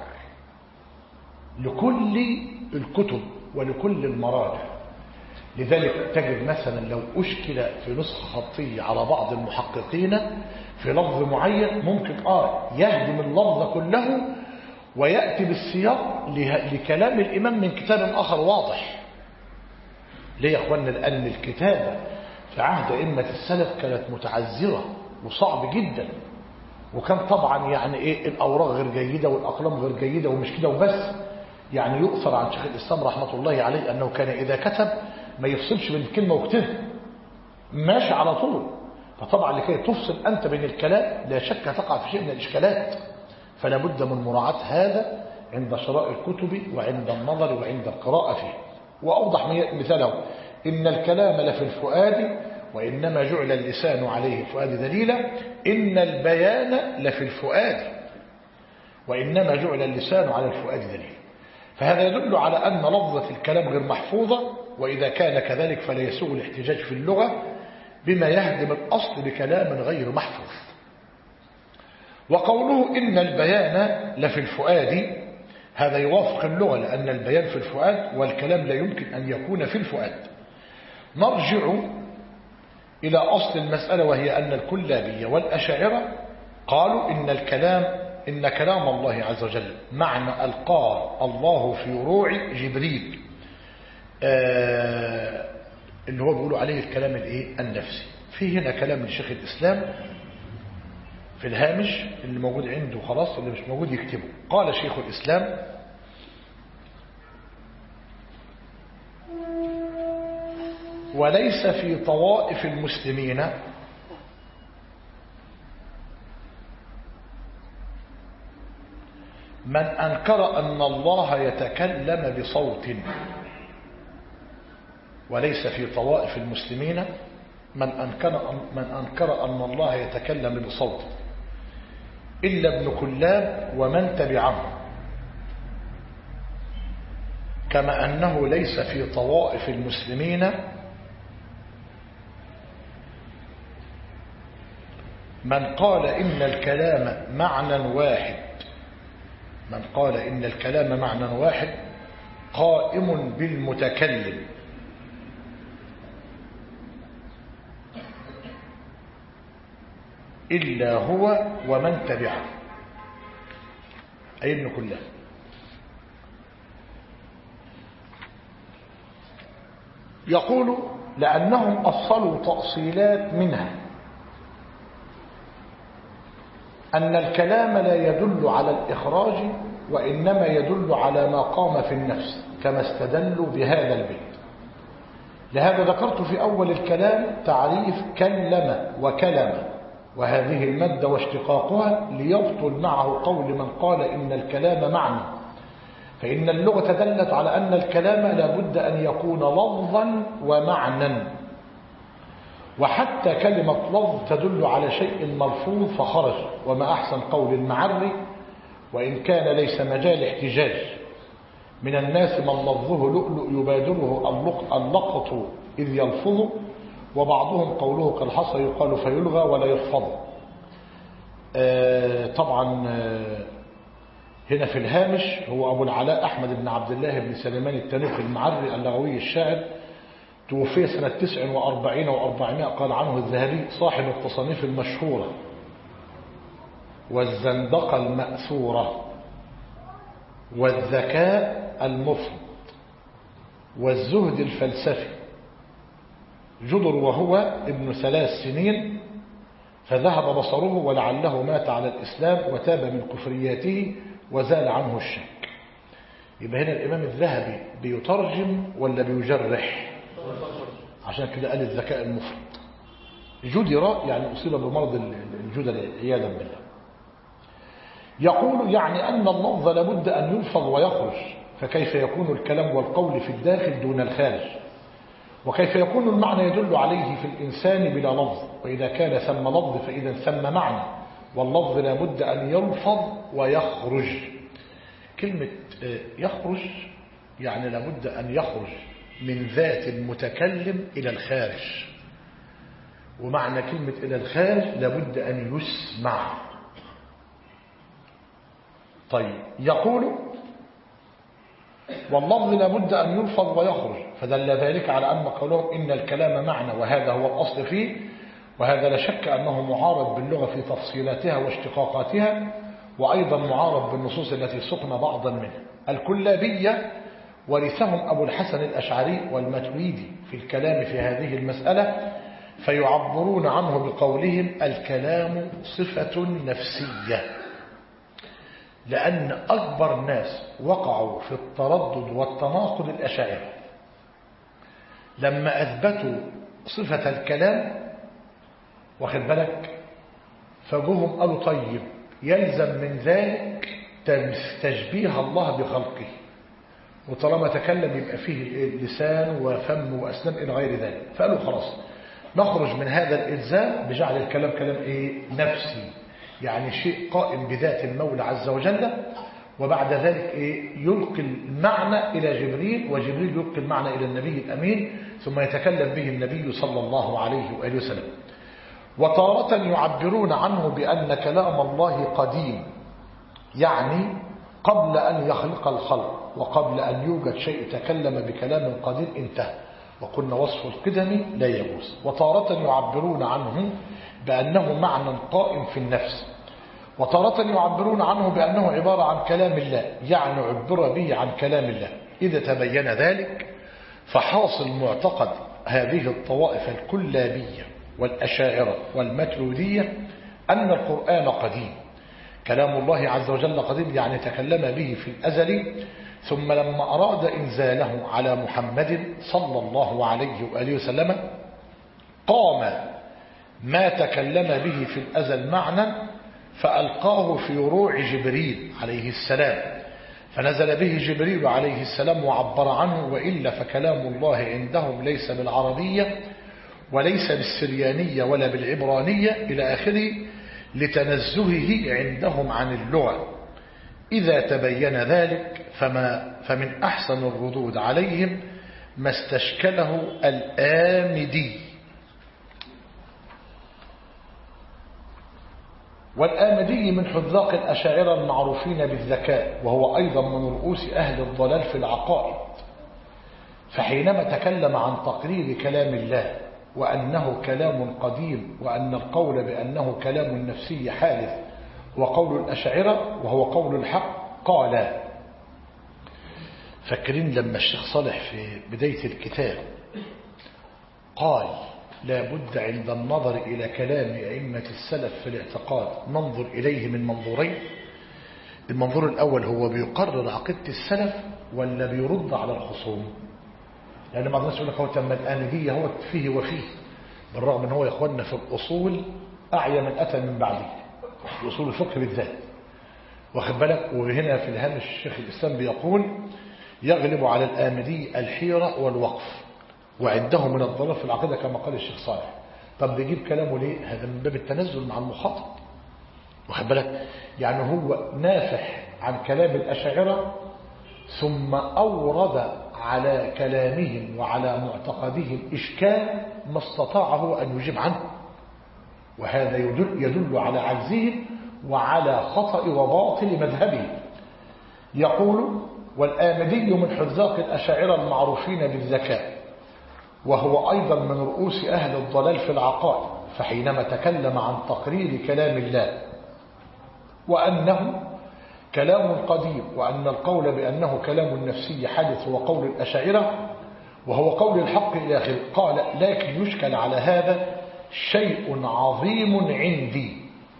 لكل الكتب ولكل المراجع. لذلك تجد مثلا لو أشكل في نسخة خطية على بعض المحققين في لفظ معين، ممكن يهدم اللفظ كله ويأتي بالسياق لكلام الإمام من كتاب آخر واضح. ليه يا أخوانا؟ لأن الكتابة في عهد أئمة السلف كانت متعذرة وصعب جدا، وكان طبعا يعني إيه، الأوراق غير جيدة والأقلام غير جيدة. ومش كده وبس، يعني يؤثر عن شيخ الإسلام رحمة الله عليه أنه كان إذا كتب ما يفصلش بين الكلمة وكتبها، ماشي على طول. فطبعا لكي تفصل أنت بين الكلام لا شك تقع في شيء من الإشكالات، فلا بد من مراعاة هذا عند شراء الكتب وعند النظر وعند القراءة فيه. وأوضح مثاله: إن الكلام لفي الفؤاد وإنما جعل اللسان عليه الفؤاد دليلا. إن البيان لفي الفؤاد وإنما جعل اللسان على الفؤاد دليلا. فهذا يدل على أن لفظة الكلام غير محفوظة، وإذا كان كذلك فلا يسوغ الاحتجاج في اللغة بما يهدم الأصل بكلام غير محفوظ. وقوله إن البيان لفي الفؤاد، هذا يوافق اللغة، لأن البيان في الفؤاد والكلام لا يمكن أن يكون في الفؤاد. نرجع إلى أصل المسألة، وهي أن الكلابية والأشاعرة قالوا إن كلام الله عز وجل معنى ألقاه الله في روع جبريل، اللي هو بيقولوا عليه الكلام النفسي. في هنا كلام لشيخ الإسلام في الهامش اللي موجود عنده خلاص، اللي مش موجود يكتبه. قال شيخ الإسلام: وليس في طوائف المسلمين من أنكر أن الله يتكلم بصوت. وليس في طوائف المسلمين من أنكر أن الله يتكلم بصوت إلا ابن كلاب ومن تبعه، كما أنه ليس في طوائف المسلمين من قال إن الكلام معنى واحد، من قال إن الكلام معنى واحد قائم بالمتكلم إلا هو ومن تبعه، أي ابن كلاب. يقول: لأنهم أصلوا تأصيلات منها أن الكلام لا يدل على الإخراج وإنما يدل على ما قام في النفس، كما استدلوا بهذا البيت. لهذا ذكرت في أول الكلام تعريف كلم وكلم وهذه المادة واشتقاقها، ليبطل معه قول من قال إن الكلام معنى، فإن اللغة دلت على أن الكلام لا بد أن يكون لفظا ومعنى، وحتى كلمة لفظ تدل على شيء ملفوظ فخرج، وما أحسن قول المعري وإن كان ليس مجال احتجاج: من الناس من لفظه لؤلؤ يبادره اللقط إذ يلفظ، وبعضهم قوله كالحصى يقال فيلغى ولا يحفظ. طبعا هنا في الهامش هو أبو العلاء أحمد بن عبد الله بن سليمان التنوخي المعري اللغوي الشاعر، توفي سنة 49 و400. قال عنه الذهبي: صاحب التصانيف المشهورة والزندقة المأثورة والذكاء المفرط والزهد الفلسفي، جدر وهو ابن 3 سنين، فذهب بصره ولعله مات على الإسلام وتاب من كفرياته وزال عنه الشك. يبقى هنا الإمام الذهبي بيترجم ولا بيجرح؟ عشان كده قال الذكاء المفرط. جدر يعني أصيب بمرض الجدر عياذا بالله. يقول: يعني أن اللفظ لابد أن يلفظ ويخرج، فكيف يكون الكلام والقول في الداخل دون الخارج؟ وكيف يكون المعنى يدل عليه في الإنسان بلا لفظ؟ وإذا كان ثم لفظ فإذا ثم معنى، واللفظ لابد أن يلفظ ويخرج. كلمة يخرج يعني لابد أن يخرج من ذات المتكلم إلى الخارج، ومعنى كلمة إلى الخارج لابد أن يسمع. طيب، يقول: واللفظ لابد أن يلفظ ويخرج، فدل ذلك على أن قولهم إن الكلام معنى وهذا هو الأصل فيه، وهذا لا شك أنه معارض باللغة في تفصيلاتها واشتقاقاتها، وأيضا معارض بالنصوص التي سقنا بعضا منها. الكلابية ورثهم أبو الحسن الأشعري والمتويدي في الكلام في هذه المسألة، فيعبرون عنه بقولهم: الكلام صفة نفسية، لأن أكبر الناس وقعوا في التردد والتناقض الأشاعرة لما أثبتوا صفة الكلام، واخد بالك، فجوهم قالوا: طيب يلزم من ذلك تشبيه الله بخلقه، وطالما تكلم يبقى فيه لسان وفم وأسنان إلى غير ذلك، فقالوا خلاص نخرج من هذا الإلزام بجعل الكلام كلام نفسي، يعني شيء قائم بذات المولى عز وجل، وبعد ذلك يلقي المعنى إلى جبريل، وجبريل يلقي المعنى إلى النبي الأمين، ثم يتكلم به النبي صلى الله عليه وآله وسلم. وتارة يعبرون عنه بأن كلام الله قديم، يعني قبل أن يخلق الخلق وقبل أن يوجد شيء تكلم بكلام قديم انتهى، وقلنا وصف القدم لا يجوز. وتارة يعبرون عنه بأنه معنى قائم في النفس، وتارة يعبرون عنه بأنه عبارة عن كلام الله، يعني عبر به عن كلام الله. إذا تبين ذلك فحاصل معتقد هذه الطوائف الكلابية والأشاعرة والمترودية أن القرآن قديم، كلام الله عز وجل قديم يعني تكلم به في الأزل، ثم لما أراد إنزاله على محمد صلى الله عليه وآله وسلم قام ما تكلم به في الأزل معنى فألقاه في روع جبريل عليه السلام، فنزل به جبريل عليه السلام وعبر عنه، وإلا فكلام الله عندهم ليس بالعربية وليس بالسريانية ولا بالعبرانية إلى آخره، لتنزهه عندهم عن اللغة. إذا تبين ذلك فمن أحسن الردود عليهم ما استشكله الآمدي. والآمدي من حذاق الأشاعرة المعروفين بالذكاء، وهو أيضا من رؤوس أهل الضلال في العقائد. فحينما تكلم عن تقرير كلام الله وأنه كلام قديم، وأن القول بأنه كلام نفسي حادث وقول الأشاعرة وهو قول الحق، قال: فاكرين لما الشيخ صالح في بداية الكتاب قال: لا بد عند النظر إلى كلام أئمة السلف في الاعتقاد ننظر إليه من منظورين. المنظور الأول هو بيقرر عقيدة السلف ولا بيرد على الخصوم؟ لأن بعض الناس يقول لك هو تم الآمدية هو فيه وفيه، بالرغم من هو يا إخواننا في الأصول أعيا من أتى من بعده، في أصول الفقه بالذات، واخد بالك. وهنا في الهامش الشيخ الإسلام بيقول: يغلب على الآمدي الحيرة والوقف، وعنده من الضلال في العقيدة كما قال الشيخ صالح. طب بيجيب كلامه ليه؟ هذا من باب التنزل مع المخاطب، واخد بالك. يعني هو نافح عن كلام الأشاعرة ثم أورد على كلامهم وعلى معتقدهم إشكال ما استطاعه أن يجيب عنه، وهذا يدل على عجزهم وعلى خطأ وباطل مذهبهم. يقول: والآمدي من حذاق الأشاعرة المعروفين بالذكاء، وهو أيضا من رؤوس أهل الضلال في العقائد. فحينما تكلم عن تقرير كلام الله وأنه كلام قديم، وأن القول بأنه كلام نفسي حدث وقول الأشاعرة وهو قول الحق إلى آخره، قال: لكن يشكل على هذا شيء عظيم عندي،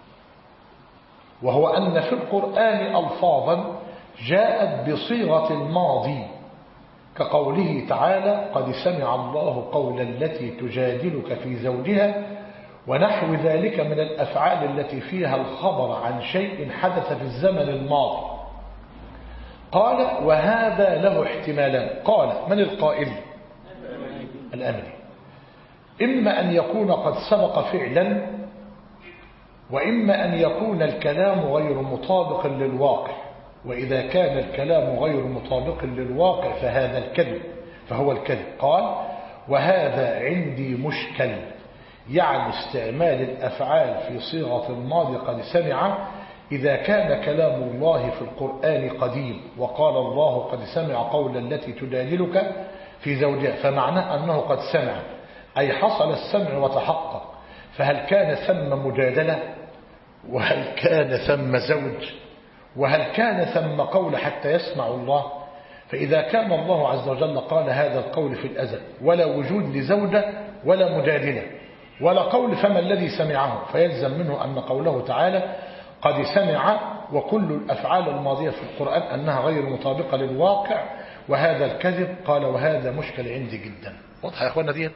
وهو أن في القرآن ألفاظا جاءت بصيغة الماضي، كقوله تعالى: قد سمع الله قول التي تجادلك في زوجها، ونحو ذلك من الأفعال التي فيها الخبر عن شيء حدث في الزمن الماضي. قال: وهذا له احتمالان. قال: من القائل؟ الأمري. إما أن يكون قد سبق فعلا، وإما أن يكون الكلام غير مطابق للواقع، وإذا كان الكلام غير مطابق للواقع فهذا الكذب، فهو الكذب. قال: وهذا عندي مشكل، يعني استعمال الأفعال في صيغة الماضي قد سمع إذا كان كلام الله في القرآن قديم، وقال الله: قد سمع قول التي تجادلك في زوجها، فمعناه أنه قد سمع أي حصل السمع وتحقق. فهل كان ثم مجادلة؟ وهل كان ثم زوج؟ وهل كان ثم قول حتى يسمع الله؟ فإذا كان الله عز وجل قال هذا القول في الأزل ولا وجود لزوجة ولا مجادلة ولا قول، فما الذي سمعه؟ فيلزم منه أن قوله تعالى قد سمع وكل الأفعال الماضية في القرآن أنها غير مطابقة للواقع، وهذا الكذب. قال: وهذا مشكل عندي جدا. واضح يا أخوانا ديت؟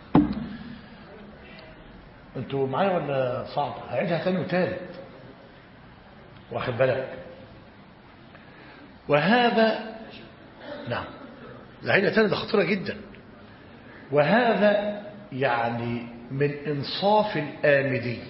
انتوا معايا ولا صعب؟ هعيدها ثاني وثالث، واخد بالك. وهذا نعم هعيدها ثاني، ده خطيرة جدا. وهذا يعني من إنصاف الآمدي،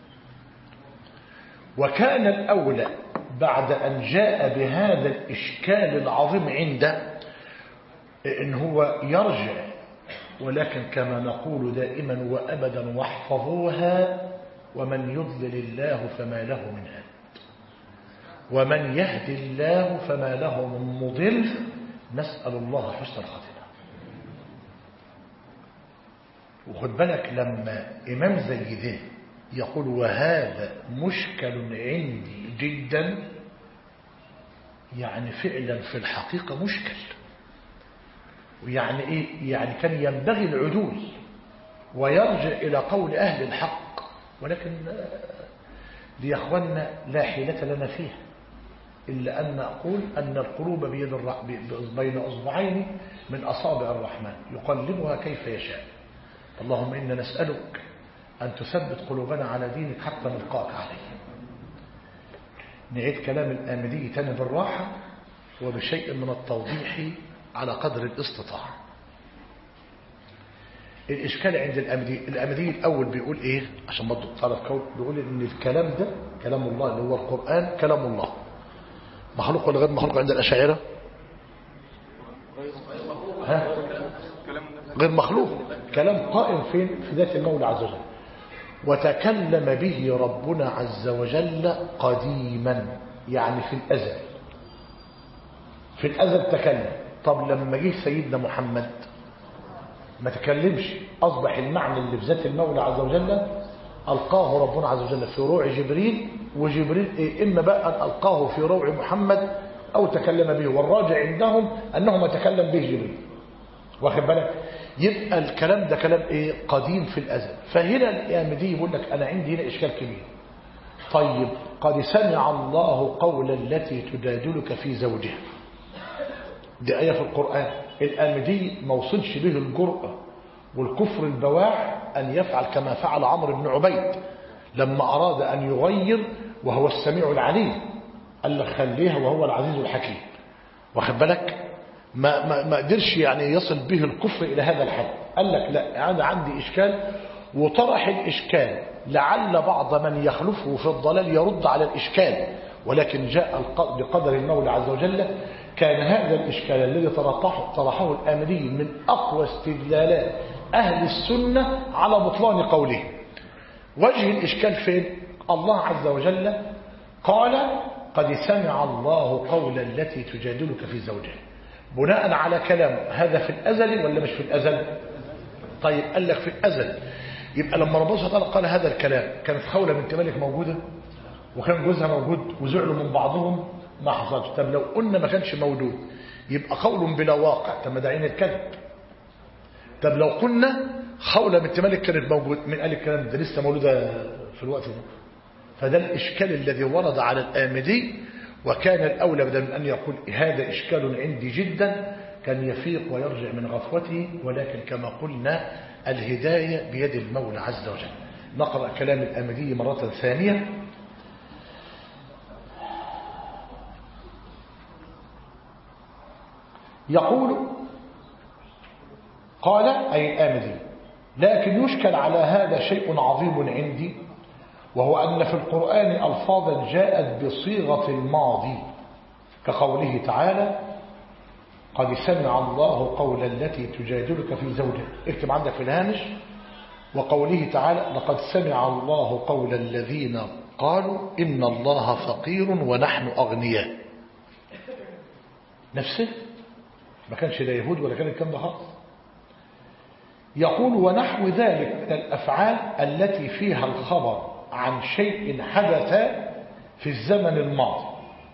وكان الأولى بعد أن جاء بهذا الإشكال العظيم عنده إن هو يرجع، ولكن كما نقول دائما وأبدا واحفظوها: ومن يضلل الله فما له من هاد، ومن يهدي الله فما له من مضل، نسأل الله حسن الخاتمة. وخد بالك لما إمام زي ده يقول: وهذا مشكل عندي جدا، يعني فعلا في الحقيقة مشكل. ويعني إيه؟ يعني كان ينبغي العدول ويرجع إلى قول أهل الحق، ولكن دي يا أخوانا لا حيلة لنا فيها إلا أن نقول أن القلوب بين أصبعين من أصابع الرحمن يقلبها كيف يشاء. اللهم إنا نسألك أن تثبت قلوبنا على دينك حتى نلقاك عليه. نعيد كلام الآمدي تاني بالراحة وبشيء من التوضيح على قدر الاستطاعة. الإشكال عند الآمدي الأول بيقول إيه عشان ما تعرف قول، بيقول إن الكلام ده كلام الله اللي هو القرآن كلام الله مخلوق ولا غير مخلوق عند الأشاعرة؟ غير مخلوق، كلام قائم فين؟ في ذات المولى عز وجل. وتكلم به ربنا عز وجل قديما، يعني في الأزل. في الأزل تكلم. طب لما جه سيدنا محمد ما تكلمش، أصبح المعنى اللي في ذات المولى عز وجل ألقاه ربنا عز وجل في روع جبريل، وجبريل إما بقى أن ألقاه في روع محمد أو تكلم به، والراجع عندهم أنه ما تكلم به جبريل. واخد بالك؟ يبقى الكلام ده كلام إيه؟ قديم في الأزل. فهنا الآمدي يقول لك أنا عندي هنا إشكال كبير. طيب قد سمع الله قول التي تجادلك في زوجها، دي آية في القرآن. الآمدي ما وصلش به الجرأة والكفر البواح أن يفعل كما فعل عمرو بن عبيد لما أراد أن يغير وهو السميع العليم، قال لك خليها وهو العزيز الحكيم. واخد بالك؟ ما قدرش يعني يصل به الكفر إلى هذا الحد. قال لك لا، أنا عندي إشكال، وطرح الإشكال لعل بعض من يخلفه في الضلال يرد على الإشكال، ولكن جاء بقدر المولى عز وجل. كان هذا الإشكال الذي طرحه الآمدي من أقوى استدلالات أهل السنة على بطلان قوله. وجه الإشكال فين؟ الله عز وجل قال قد سمع الله قول التي تجادلك في زوجها، بناء على كلام هذا في الأزل ولا مش في الأزل؟ طيب قال لك في الأزل، يبقى لما ربنا سبحانه وتعالى قال هذا الكلام كانت خولة بنت مالك موجودة وكان جوزها موجود وزعلوا من بعضهم؟ ما حصلش. طب لو قلنا ما كانش موجود يبقى قول بلا واقع، طب ما ده عين الكذب. طب لو قلنا خولة بنت مالك كانت موجود، من قال الكلام ده لسه مولودة في الوقت ده؟ فده الإشكال الذي ورد على الآمدي، وكان الأولى بدل من أن يقول هذا إشكال عندي جدا كان يفيق ويرجع من غفوته، ولكن كما قلنا الهداية بيد المولى عز وجل. نقرأ كلام الآمدي مرة ثانية. يقول قال أي الآمدي: لكن يشكل على هذا شيء عظيم عندي، وهو أن في القرآن ألفاظا جاءت بصيغة الماضي كقوله تعالى قد سمع الله قول التي تجادلك في زوجها، اكتب عندك في الهامش، وقوله تعالى لقد سمع الله قول الذين قالوا إن الله فقير ونحن أغنياء. نفسه ما كانش لا يهود ولا كان الكلام ده خالص. يقول ونحو ذلك من الأفعال التي فيها الخبر عن شيء حدث في الزمن الماضي.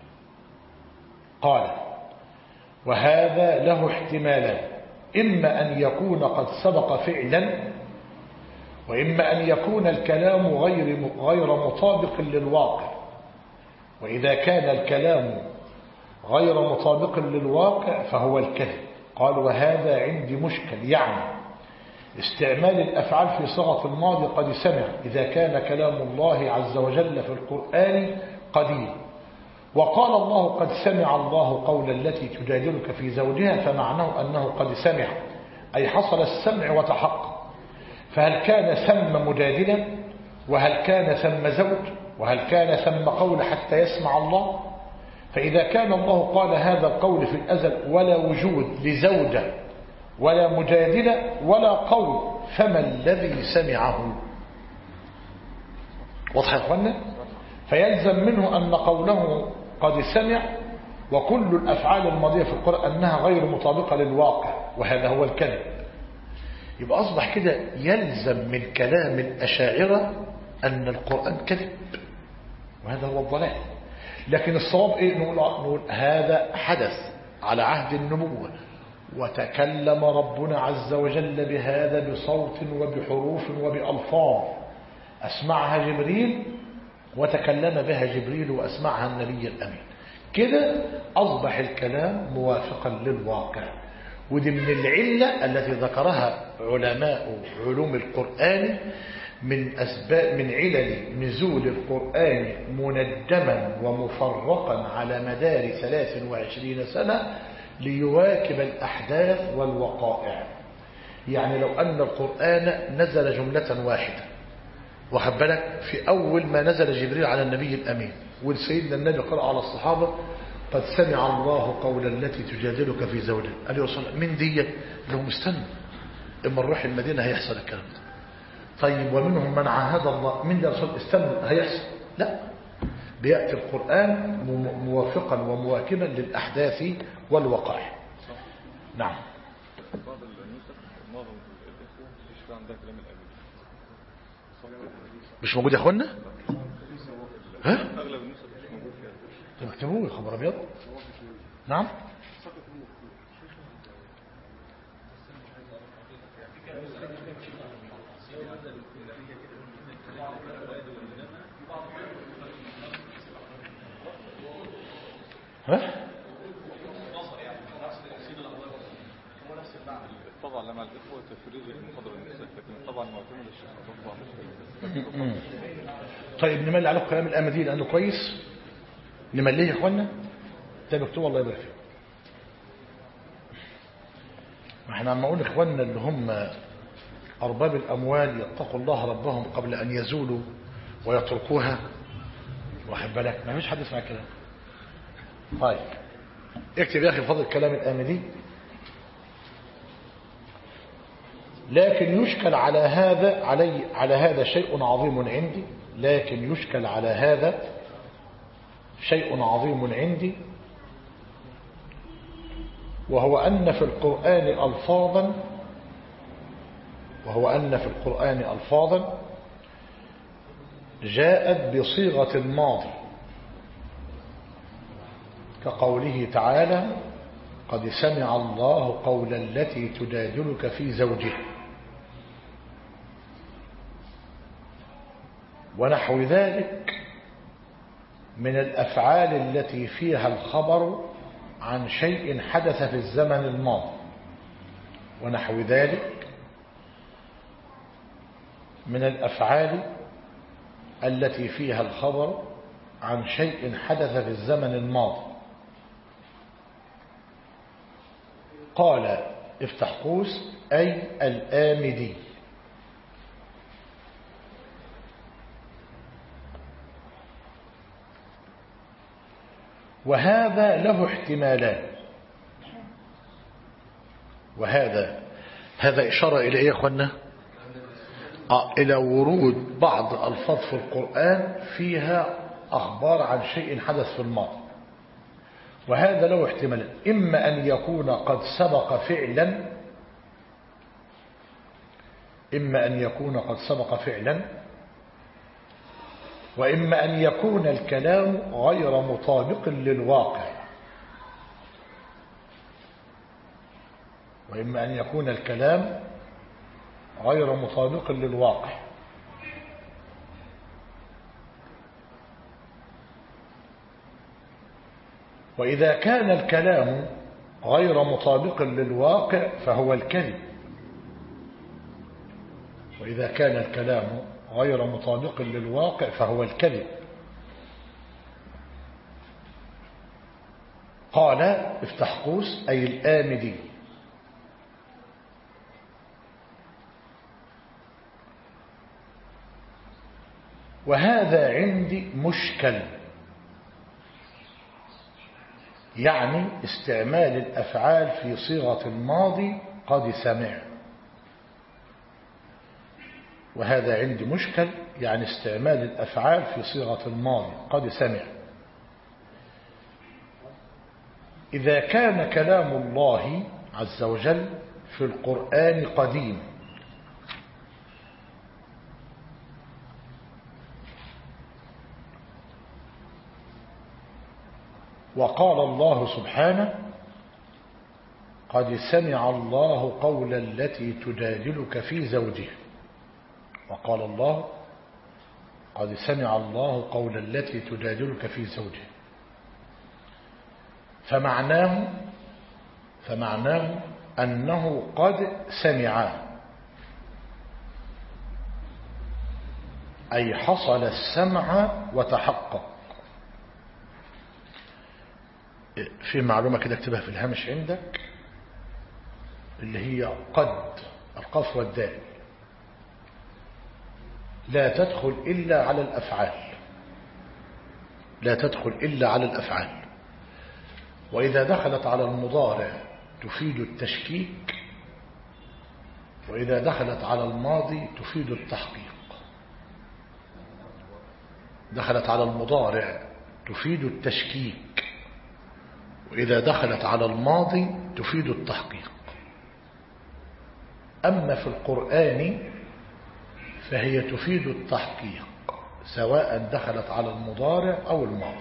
قال وهذا له احتمالان: إما أن يكون قد سبق فعلا، وإما أن يكون الكلام غير مطابق للواقع. وإذا كان الكلام غير مطابق للواقع فهو الكذب. قال وهذا عندي مشكل، يعني استعمال الأفعال في صيغة الماضي قد سمع إذا كان كلام الله عز وجل في القرآن قديم. وقال الله قد سمع الله قول التي تجادلك في زوجها، فمعناه أنه قد سمع أي حصل السمع وتحقق. فهل كان ثم مجادلا؟ وهل كان ثم زوج؟ وهل كان ثم قول حتى يسمع الله؟ فإذا كان الله قال هذا القول في الأزل ولا وجود لزوجة ولا مجادلة ولا قول، فما الذي سمعه؟ واضح يا أخوانا؟ فيلزم منه أن قوله قد سمع وكل الأفعال الماضية في القرآن أنها غير مطابقة للواقع، وهذا هو الكذب. يبقى أصبح كده يلزم من كلام الأشاعرة أن القرآن كذب، وهذا هو الضلال. لكن الصواب إيه؟ نقول هذا حدث على عهد النبوة، وتكلم ربنا عز وجل بهذا بصوت وبحروف وبألفاظ أسمعها جبريل، وتكلم بها جبريل وأسمعها النبي الأمين. كده أصبح الكلام موافقا للواقع. ودي من العلة التي ذكرها علماء علوم القرآن من أسباب من علل نزول القرآن منجما ومفرقا على مدار 23 سنة ليواكب الأحداث والوقائع. يعني لو أن القرآن نزل جملة واحدة، واخد بالك، في أول ما نزل جبريل على النبي الأمين وسيدنا النبي قرأ على الصحابة قد سمع الله قول التي تجادلك في زوجها، قال يوصل من دي لهم استنى اما نروح المدينة هيحصل الكلام ده. طيب ومنهم من عاهد الله، من ده رسول استنى هيحصل؟ لا، بيأتي القرآن موافقا ومواكبا للأحداث والوقائع. نعم. بعض النسخ معظم الإخوة مش عندها كلام الأمين. مش موجود يا اخوانا؟ ها؟ أغلب النسخ مش موجود فيها. اكتبوه يا خبر ابيض. نعم. ها؟ طبعا لما الإخوة تفريغ المحاضرة النسخ، لكن طبعا معتمد الشيخ أطبع مش طيب نملي عليكم كلام الأمدي لأنه كويس. نمليه يا اخوانا. طيب اكتبوا الله يبارك فيكم. ما احنا عم نقول اخواننا اللي هم أرباب الأموال يتقوا الله ربهم قبل أن يزولوا ويتركوها، واخد بالك، ما فيش حد يسمع كلام. طيب اكتب يا أخي فضل كلام الآمدي. لكن يشكل على هذا شيء عظيم عندي، لكن يشكل على هذا شيء عظيم عندي، وهو أن في القرآن ألفاظا جاءت بصيغة الماضي، كقوله تعالى قد سمع الله قول التي تجادلك في زوجها، ونحو ذلك من الأفعال التي فيها الخبر عن شيء حدث في الزمن الماضي، ونحو ذلك من الأفعال التي فيها الخبر عن شيء حدث في الزمن الماضي. قال افتح قوس أي الآمدي. وهذا له احتمالان، هذا إشارة إلى إيه يا أخوانا؟ إلى ورود بعض الفاظ في القرآن فيها أخبار عن شيء حدث في الماضي. وهذا له احتمال، إما أن يكون قد سبق فعلا، وإما أن يكون الكلام غير مطابق للواقع، وإذا كان الكلام غير مطابق للواقع فهو الكذب، قال افتح قوس أي الآمدي. وهذا عندي مشكل، يعني استعمال الأفعال في صيغة الماضي قد سمع. وهذا عندي مشكل، يعني استعمال الأفعال في صيغة الماضي قد سمع. إذا كان كلام الله عز وجل في القرآن قديم، وقال الله سبحانه قد سمع الله قول التي تجادلك في زوجها، وقال الله قد سمع الله قول التي تجادلك في زوجها. فمعناه أنه قد سمع، أي حصل السمع وتحقق. في معلومة كده اكتبها في الهامش عندك، اللي هي قد القاف والدال لا تدخل إلا على الأفعال، لا تدخل إلا على الأفعال. وإذا دخلت على المضارع تفيد التشكيك، وإذا دخلت على الماضي تفيد التحقيق. دخلت على المضارع تفيد التشكيك، وإذا دخلت على الماضي تفيد التحقيق. أما في القرآن فهي تفيد التحقيق سواء دخلت على المضارع أو الماضي.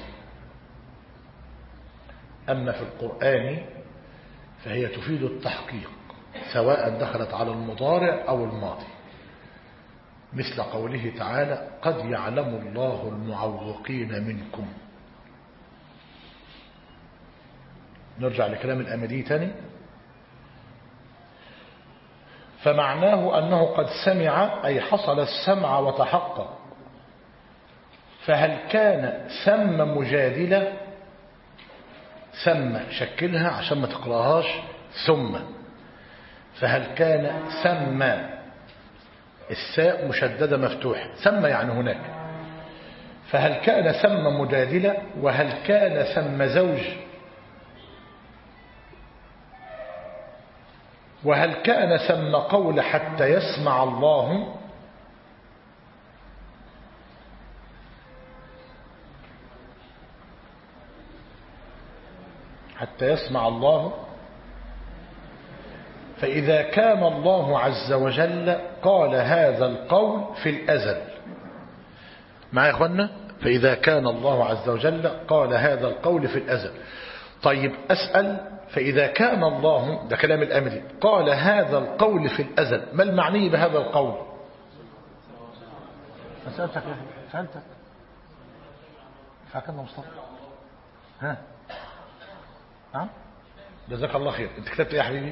أما في القرآن فهي تفيد التحقيق سواء دخلت على المضارع أو الماضي، مثل قوله تعالى قد يعلم الله المعوقين منكم. نرجع لكلام الأمدي تاني. فمعناه أنه قد سمع أي حصل السمع وتحقق. فهل كان ثم مجادلة؟ ثم شكلها عشان ما تقراهاش ثم. فهل كان ثم الثاء مشددة مفتوحة، ثم يعني هناك. فهل كان ثم مجادلة؟ وهل كان ثم زوج؟ وهل كان ثم قول حتى يسمع الله؟ حتى يسمع الله. فإذا كان الله عز وجل قال هذا القول في الأزل، معايا يا أخوانا؟ فإذا كان الله عز وجل قال هذا القول في الأزل. طيب أسأل، فإذا كان الله، ده كلام الأمدي، قال هذا القول في الأزل، ما المعني بهذا القول؟ سألتك يا أخي، سألتك فاكرنا مصطفى. ها نعم جزاك الله خير. انت كتبت ايه يا حبيبي؟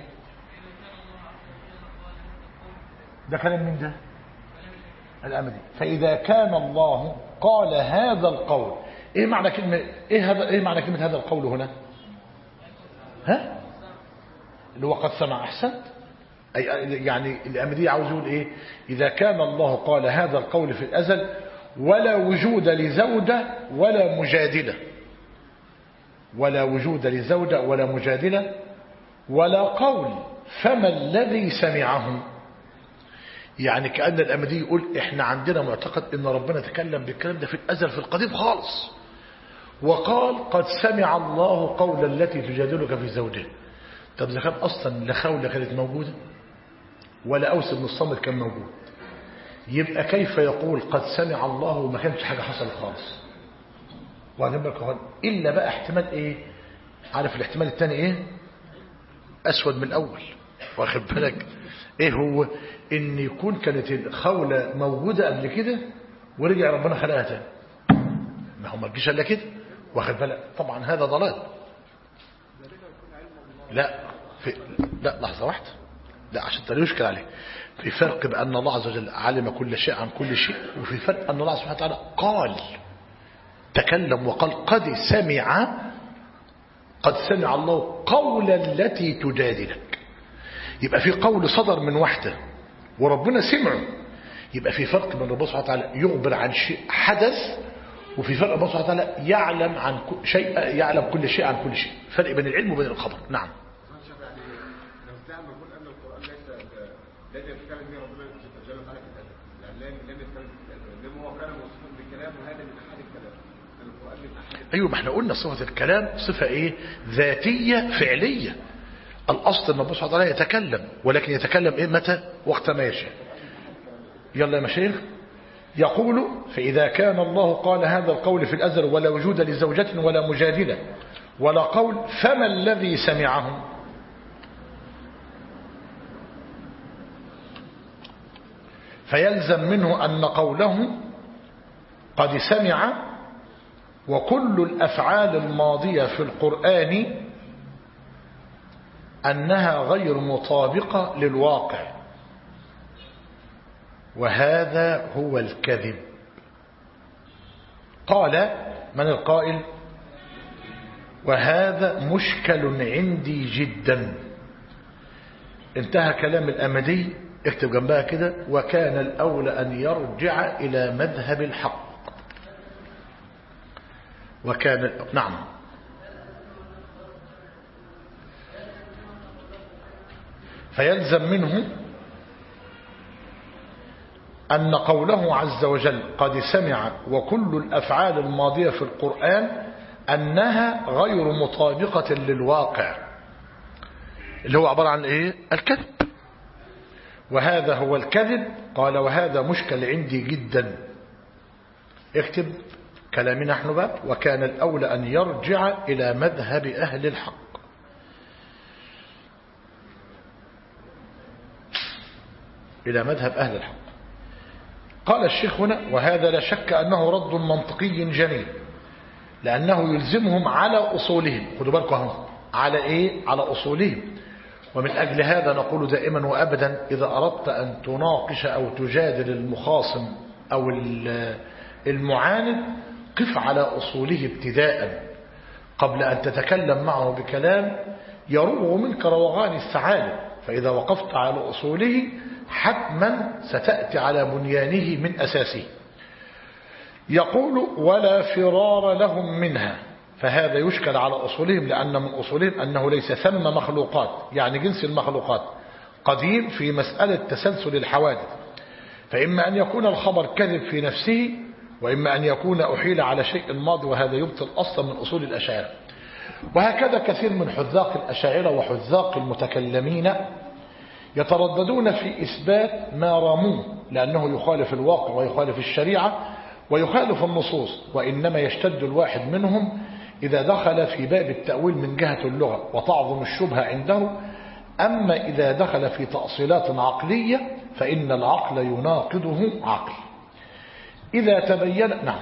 ده كلام من ده الأمدي. فإذا كان الله قال هذا القول، ايه معنى كلمة، ايه معنى كلمة هذا القول هنا؟ ها اللي هو قد سمع. أحسنت. يعني الأمدي عاوز يقول ايه؟ إذا كان الله قال هذا القول في الأزل ولا وجود لزوجة ولا مجادلة، ولا وجود لزوجة ولا مجادلة ولا قول، فما الذي سمعه؟ يعني كأن الأمدي يقول احنا عندنا معتقد ان ربنا تكلم بالكلام ده في الأزل في القديم خالص، وقال قد سمع الله قول التي تجادلك في زوجها. طب إذا كان أصلا لا خولة كانت موجودة ولا أوس بن الصامت كان موجود، يبقى كيف يقول قد سمع الله وما كانش حاجة حصلت خالص؟ وهنبقى إلا بقى احتمال ايه؟ عارف الاحتمال الثاني ايه؟ أسود من الأول. واخد بالك ايه هو؟ ان يكون كانت الخولة موجودة قبل كده ورجع ربنا خلقها تاني، ما هو ما تجيش الا كده. واخد بالك؟ طبعا هذا ضلال. لا لحظة واحدة، لا عشان لا يشكل عليه. في فرق بأن الله عز وجل علم كل شيء عن كل شيء، وفي فرق أن الله سبحانه وتعالى قال تكلم وقال قد سمع الله قول التي تجادلك. يبقى في قول صدر من واحدة وربنا سمعه. يبقى في فرق بين ربنا سبحانه وتعالى يخبر عن شيء حدث، وفي فرق ربنا سبحانه وتعالى يعلم عن شيء، يعلم كل شيء عن كل شيء. فرق بين العلم وبين الخبر. نعم. أيوة، ما احنا قلنا صفة الكلام صفة ايه؟ ذاتية فعلية. الأصل أن الله سبحانه وتعالى يتكلم، ولكن يتكلم ايه؟ متى؟ وقت ما يشاء. يلا يا مشايخ. يقول فإذا كان الله قال هذا القول في الأزل ولا وجود لزوجة ولا مجادلة ولا قول، فما الذي سمعه؟ فيلزم منه أن قوله قد سمع وكل الأفعال الماضية في القرآن أنها غير مطابقة للواقع، وهذا هو الكذب. قال من القائل؟ وهذا مشكل عندي جدا. انتهى كلام الأمدي، اكتب جنبها كده: وكان الأولى أن يرجع إلى مذهب الحق. نعم. فيلزم منه أن قوله عز وجل قد سمع وكل الأفعال الماضية في القرآن أنها غير مطابقة للواقع، اللي هو عبارة عن إيه؟ الكذب. وهذا هو الكذب. قال وهذا مشكل عندي جدا. اكتب كلامنا نحن بقى: وكان الأولى أن يرجع إلى مذهب أهل الحق. إلى مذهب أهل الحق. قال الشيخ هنا: وهذا لا شك أنه رد منطقي جميل، لأنه يلزمهم على أصولهم. خدوا بالكم هم على إيه؟ على أصولهم. ومن أجل هذا نقول دائما وأبدا: إذا أردت أن تناقش أو تجادل المخاصم أو المعاند، قف على أصوله ابتداء قبل أن تتكلم معه بكلام يروغ منك روغان الثعالب. فإذا وقفت على أصوله حتما ستأتي على بنيانه من أساسه. يقول: ولا فرار لهم منها. فهذا يشكل على أصولهم، لأن من أصولهم أنه ليس ثم مخلوقات، يعني جنس المخلوقات، قديم في مسألة تسلسل الحوادث. فإما أن يكون الخبر كذب في نفسه، وإما أن يكون أحيل على شيء ماضي، وهذا يبطل أصلا من أصول الأشاعرة. وهكذا كثير من حذاق الأشاعرة وحذاق المتكلمين يترددون في إثبات ما راموه، لأنه يخالف الواقع ويخالف الشريعة ويخالف النصوص. وإنما يشتد الواحد منهم إذا دخل في باب التأويل من جهة اللغة وتعظم الشبهة عنده. أما إذا دخل في تأصيلات عقلية فإن العقل يناقضه عقل. إذا تبين. نعم.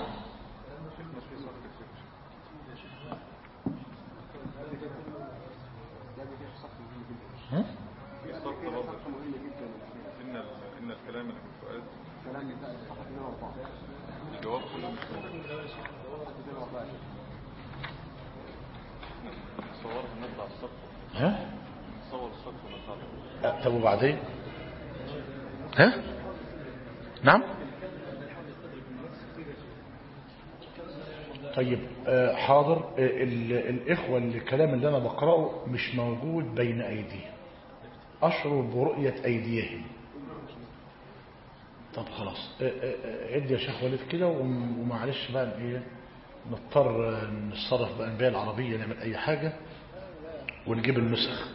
إن الكلام الفؤاد الجواب كله مش نصورها نطلع السطح. نصور السطح ونطلع. طب وبعدين؟ نعم. طيب حاضر. الإخوة الكلام اللي أنا بقرأه مش موجود بين أيديهم، أشعر برؤية أيديهم. طب خلاص عد يا شيخ وليد كده، ومعلش بقى إيه، نضطر نتصرف بقى نبيع العربية، نعمل أي حاجة ونجيب النسخ.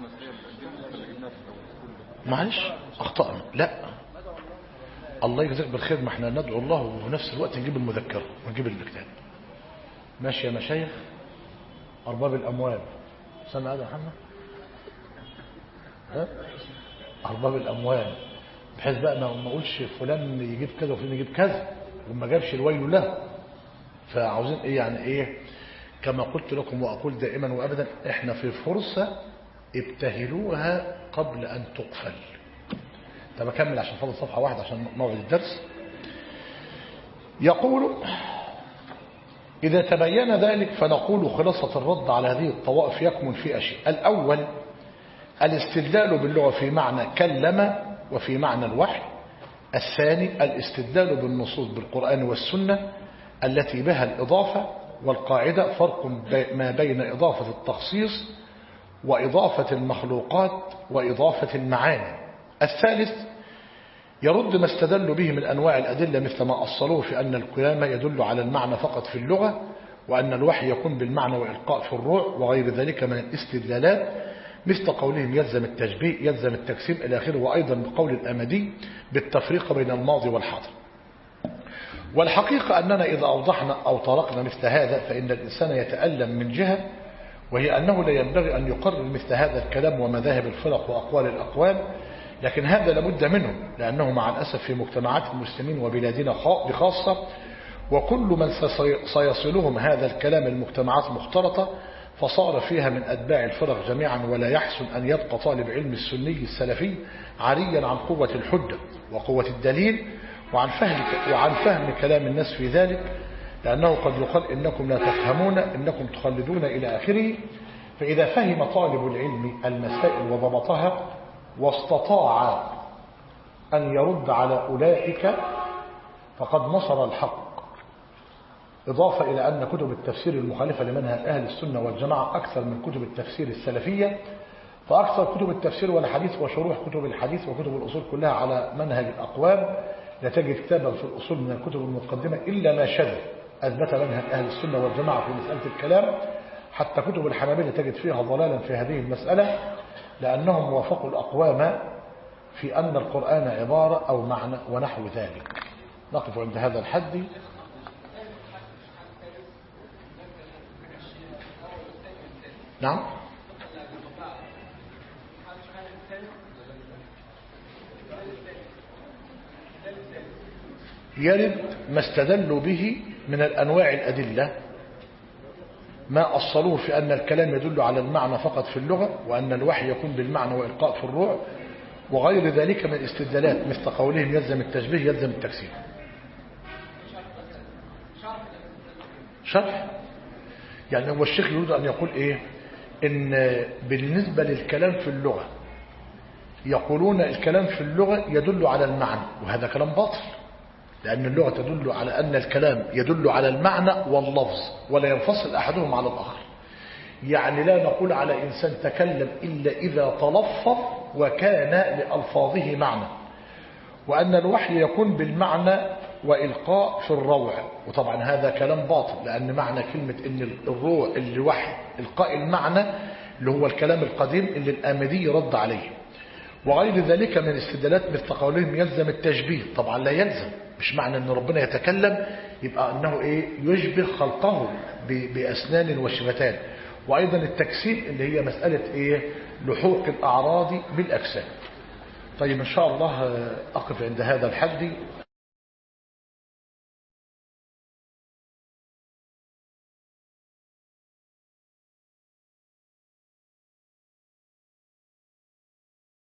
معلش أخطأنا. لا، الله يجزاك بالخير، ما احنا ندعو الله وفي نفس الوقت نجيب المذكرة ونجيب الكتاب. ماشي يا مشايخ أرباب الأموال. سمع هذا يا محمد؟ أرباب الأموال، بحيث بقى ما أقولش فلان يجيب كذا وفلان يجيب كذا وما جابش الويل له. فعاوزين إيه يعني إيه؟ كما قلت لكم وأقول دائما وأبدا: إحنا في فرصة ابتهلوها قبل أن تقفل. طب أكمل عشان فاضل صفحة واحدة عشان موعد الدرس. يقول: إذا تبين ذلك فنقول خلاصة الرد على هذه الطوائف يكمن في أشياء. الأول الاستدلال باللغة في معنى كلم وفي معنى الوحي. الثاني الاستدلال بالنصوص بالقرآن والسنة التي بها الإضافة. والقاعدة فرق ما بين إضافة التخصيص وإضافة المخلوقات وإضافة المعاني. الثالث يرد ما استدلوا به من أنواع الأدلة، مثل ما أصلوه في أن الكلام يدل على المعنى فقط في اللغة، وأن الوحي يكون بالمعنى وإلقاء في الروع، وغير ذلك من الاستدلالات، مثل قولهم يلزم التشبيه يلزم التقسيم إلى آخره. وأيضا بقول الأمدي بالتفريق بين الماضي والحاضر. والحقيقة أننا إذا أوضحنا أو طرقنا مثل هذا فإن الإنسان يتألم من جهة، وهي أنه لا ينبغي أن يقرر مثل هذا الكلام ومذاهب الفرق وأقوال الأقوال، لكن هذا لابد منه، لأنه مع الأسف في مجتمعات المسلمين وبلادنا بخاصة وكل من سيصلهم هذا الكلام المجتمعات مختلطة فصار فيها من أتباع الفرق جميعا، ولا يحسن أن يبقى طالب علم السني السلفي عاريا عن قوة الحجة وقوة الدليل وعن فهم كلام الناس في ذلك، لأنه قد يقال إنكم لا تفهمون إنكم تخلدون إلى آخره. فإذا فهم طالب العلم المسائل وضبطها واستطاع أن يرد على أولئك فقد نصر الحق. إضافة إلى أن كتب التفسير المخالفة لمنهج أهل السنة والجماعة أكثر من كتب التفسير السلفية، فأكثر كتب التفسير والحديث وشروح كتب الحديث وكتب الأصول كلها على منهج الأقوام. لا تجد كتابا في الأصول من الكتب المتقدمة إلا ما شذ أثبت منهج أهل السنة والجماعة في مسألة الكلام. حتى كتب الحنابلة تجد فيها ضلالا في هذه المسألة، لأنهم وافقوا الأقوام في أن القرآن عبارة أو معنى ونحو ذلك. نقف عند هذا الحد. نعم. يرد ما استدلوا به من الأنواع الأدلة، ما أصلوه في أن الكلام يدل على المعنى فقط في اللغة، وأن الوحي يكون بالمعنى وإلقاء في الروح، وغير ذلك من الاستدلالات مثل قولهم يلزم التشبيه يلزم التكسير. شرح يعني هو الشيخ يريد أن يقول إيه؟ إن بالنسبة للكلام في اللغة يقولون الكلام في اللغة يدل على المعنى، وهذا كلام باطل، لأن اللغة تدل على أن الكلام يدل على المعنى واللفظ ولا ينفصل أحدهم على الآخر. يعني لا نقول على إنسان تكلم إلا إذا تلفظ وكان لألفاظه معنى، وأن الوحي يكون بالمعنى وإلقاء في الروع، وطبعا هذا كلام باطل، لأن معنى كلمة إن الروع الوحي إلقاء المعنى اللي هو الكلام القديم اللي الآمدي رد عليه. وغير ذلك من استدلالات مثل قولهم يلزم التشبيه، طبعا لا يلزم، مش معنى أن ربنا يتكلم يبقى أنه إيه يشبه خلقه بأسنان وشفتان. وأيضا التكسير اللي هي مسألة إيه لحوق الأعراض بالأجسام. طيب إن شاء الله أقف عند هذا الحد.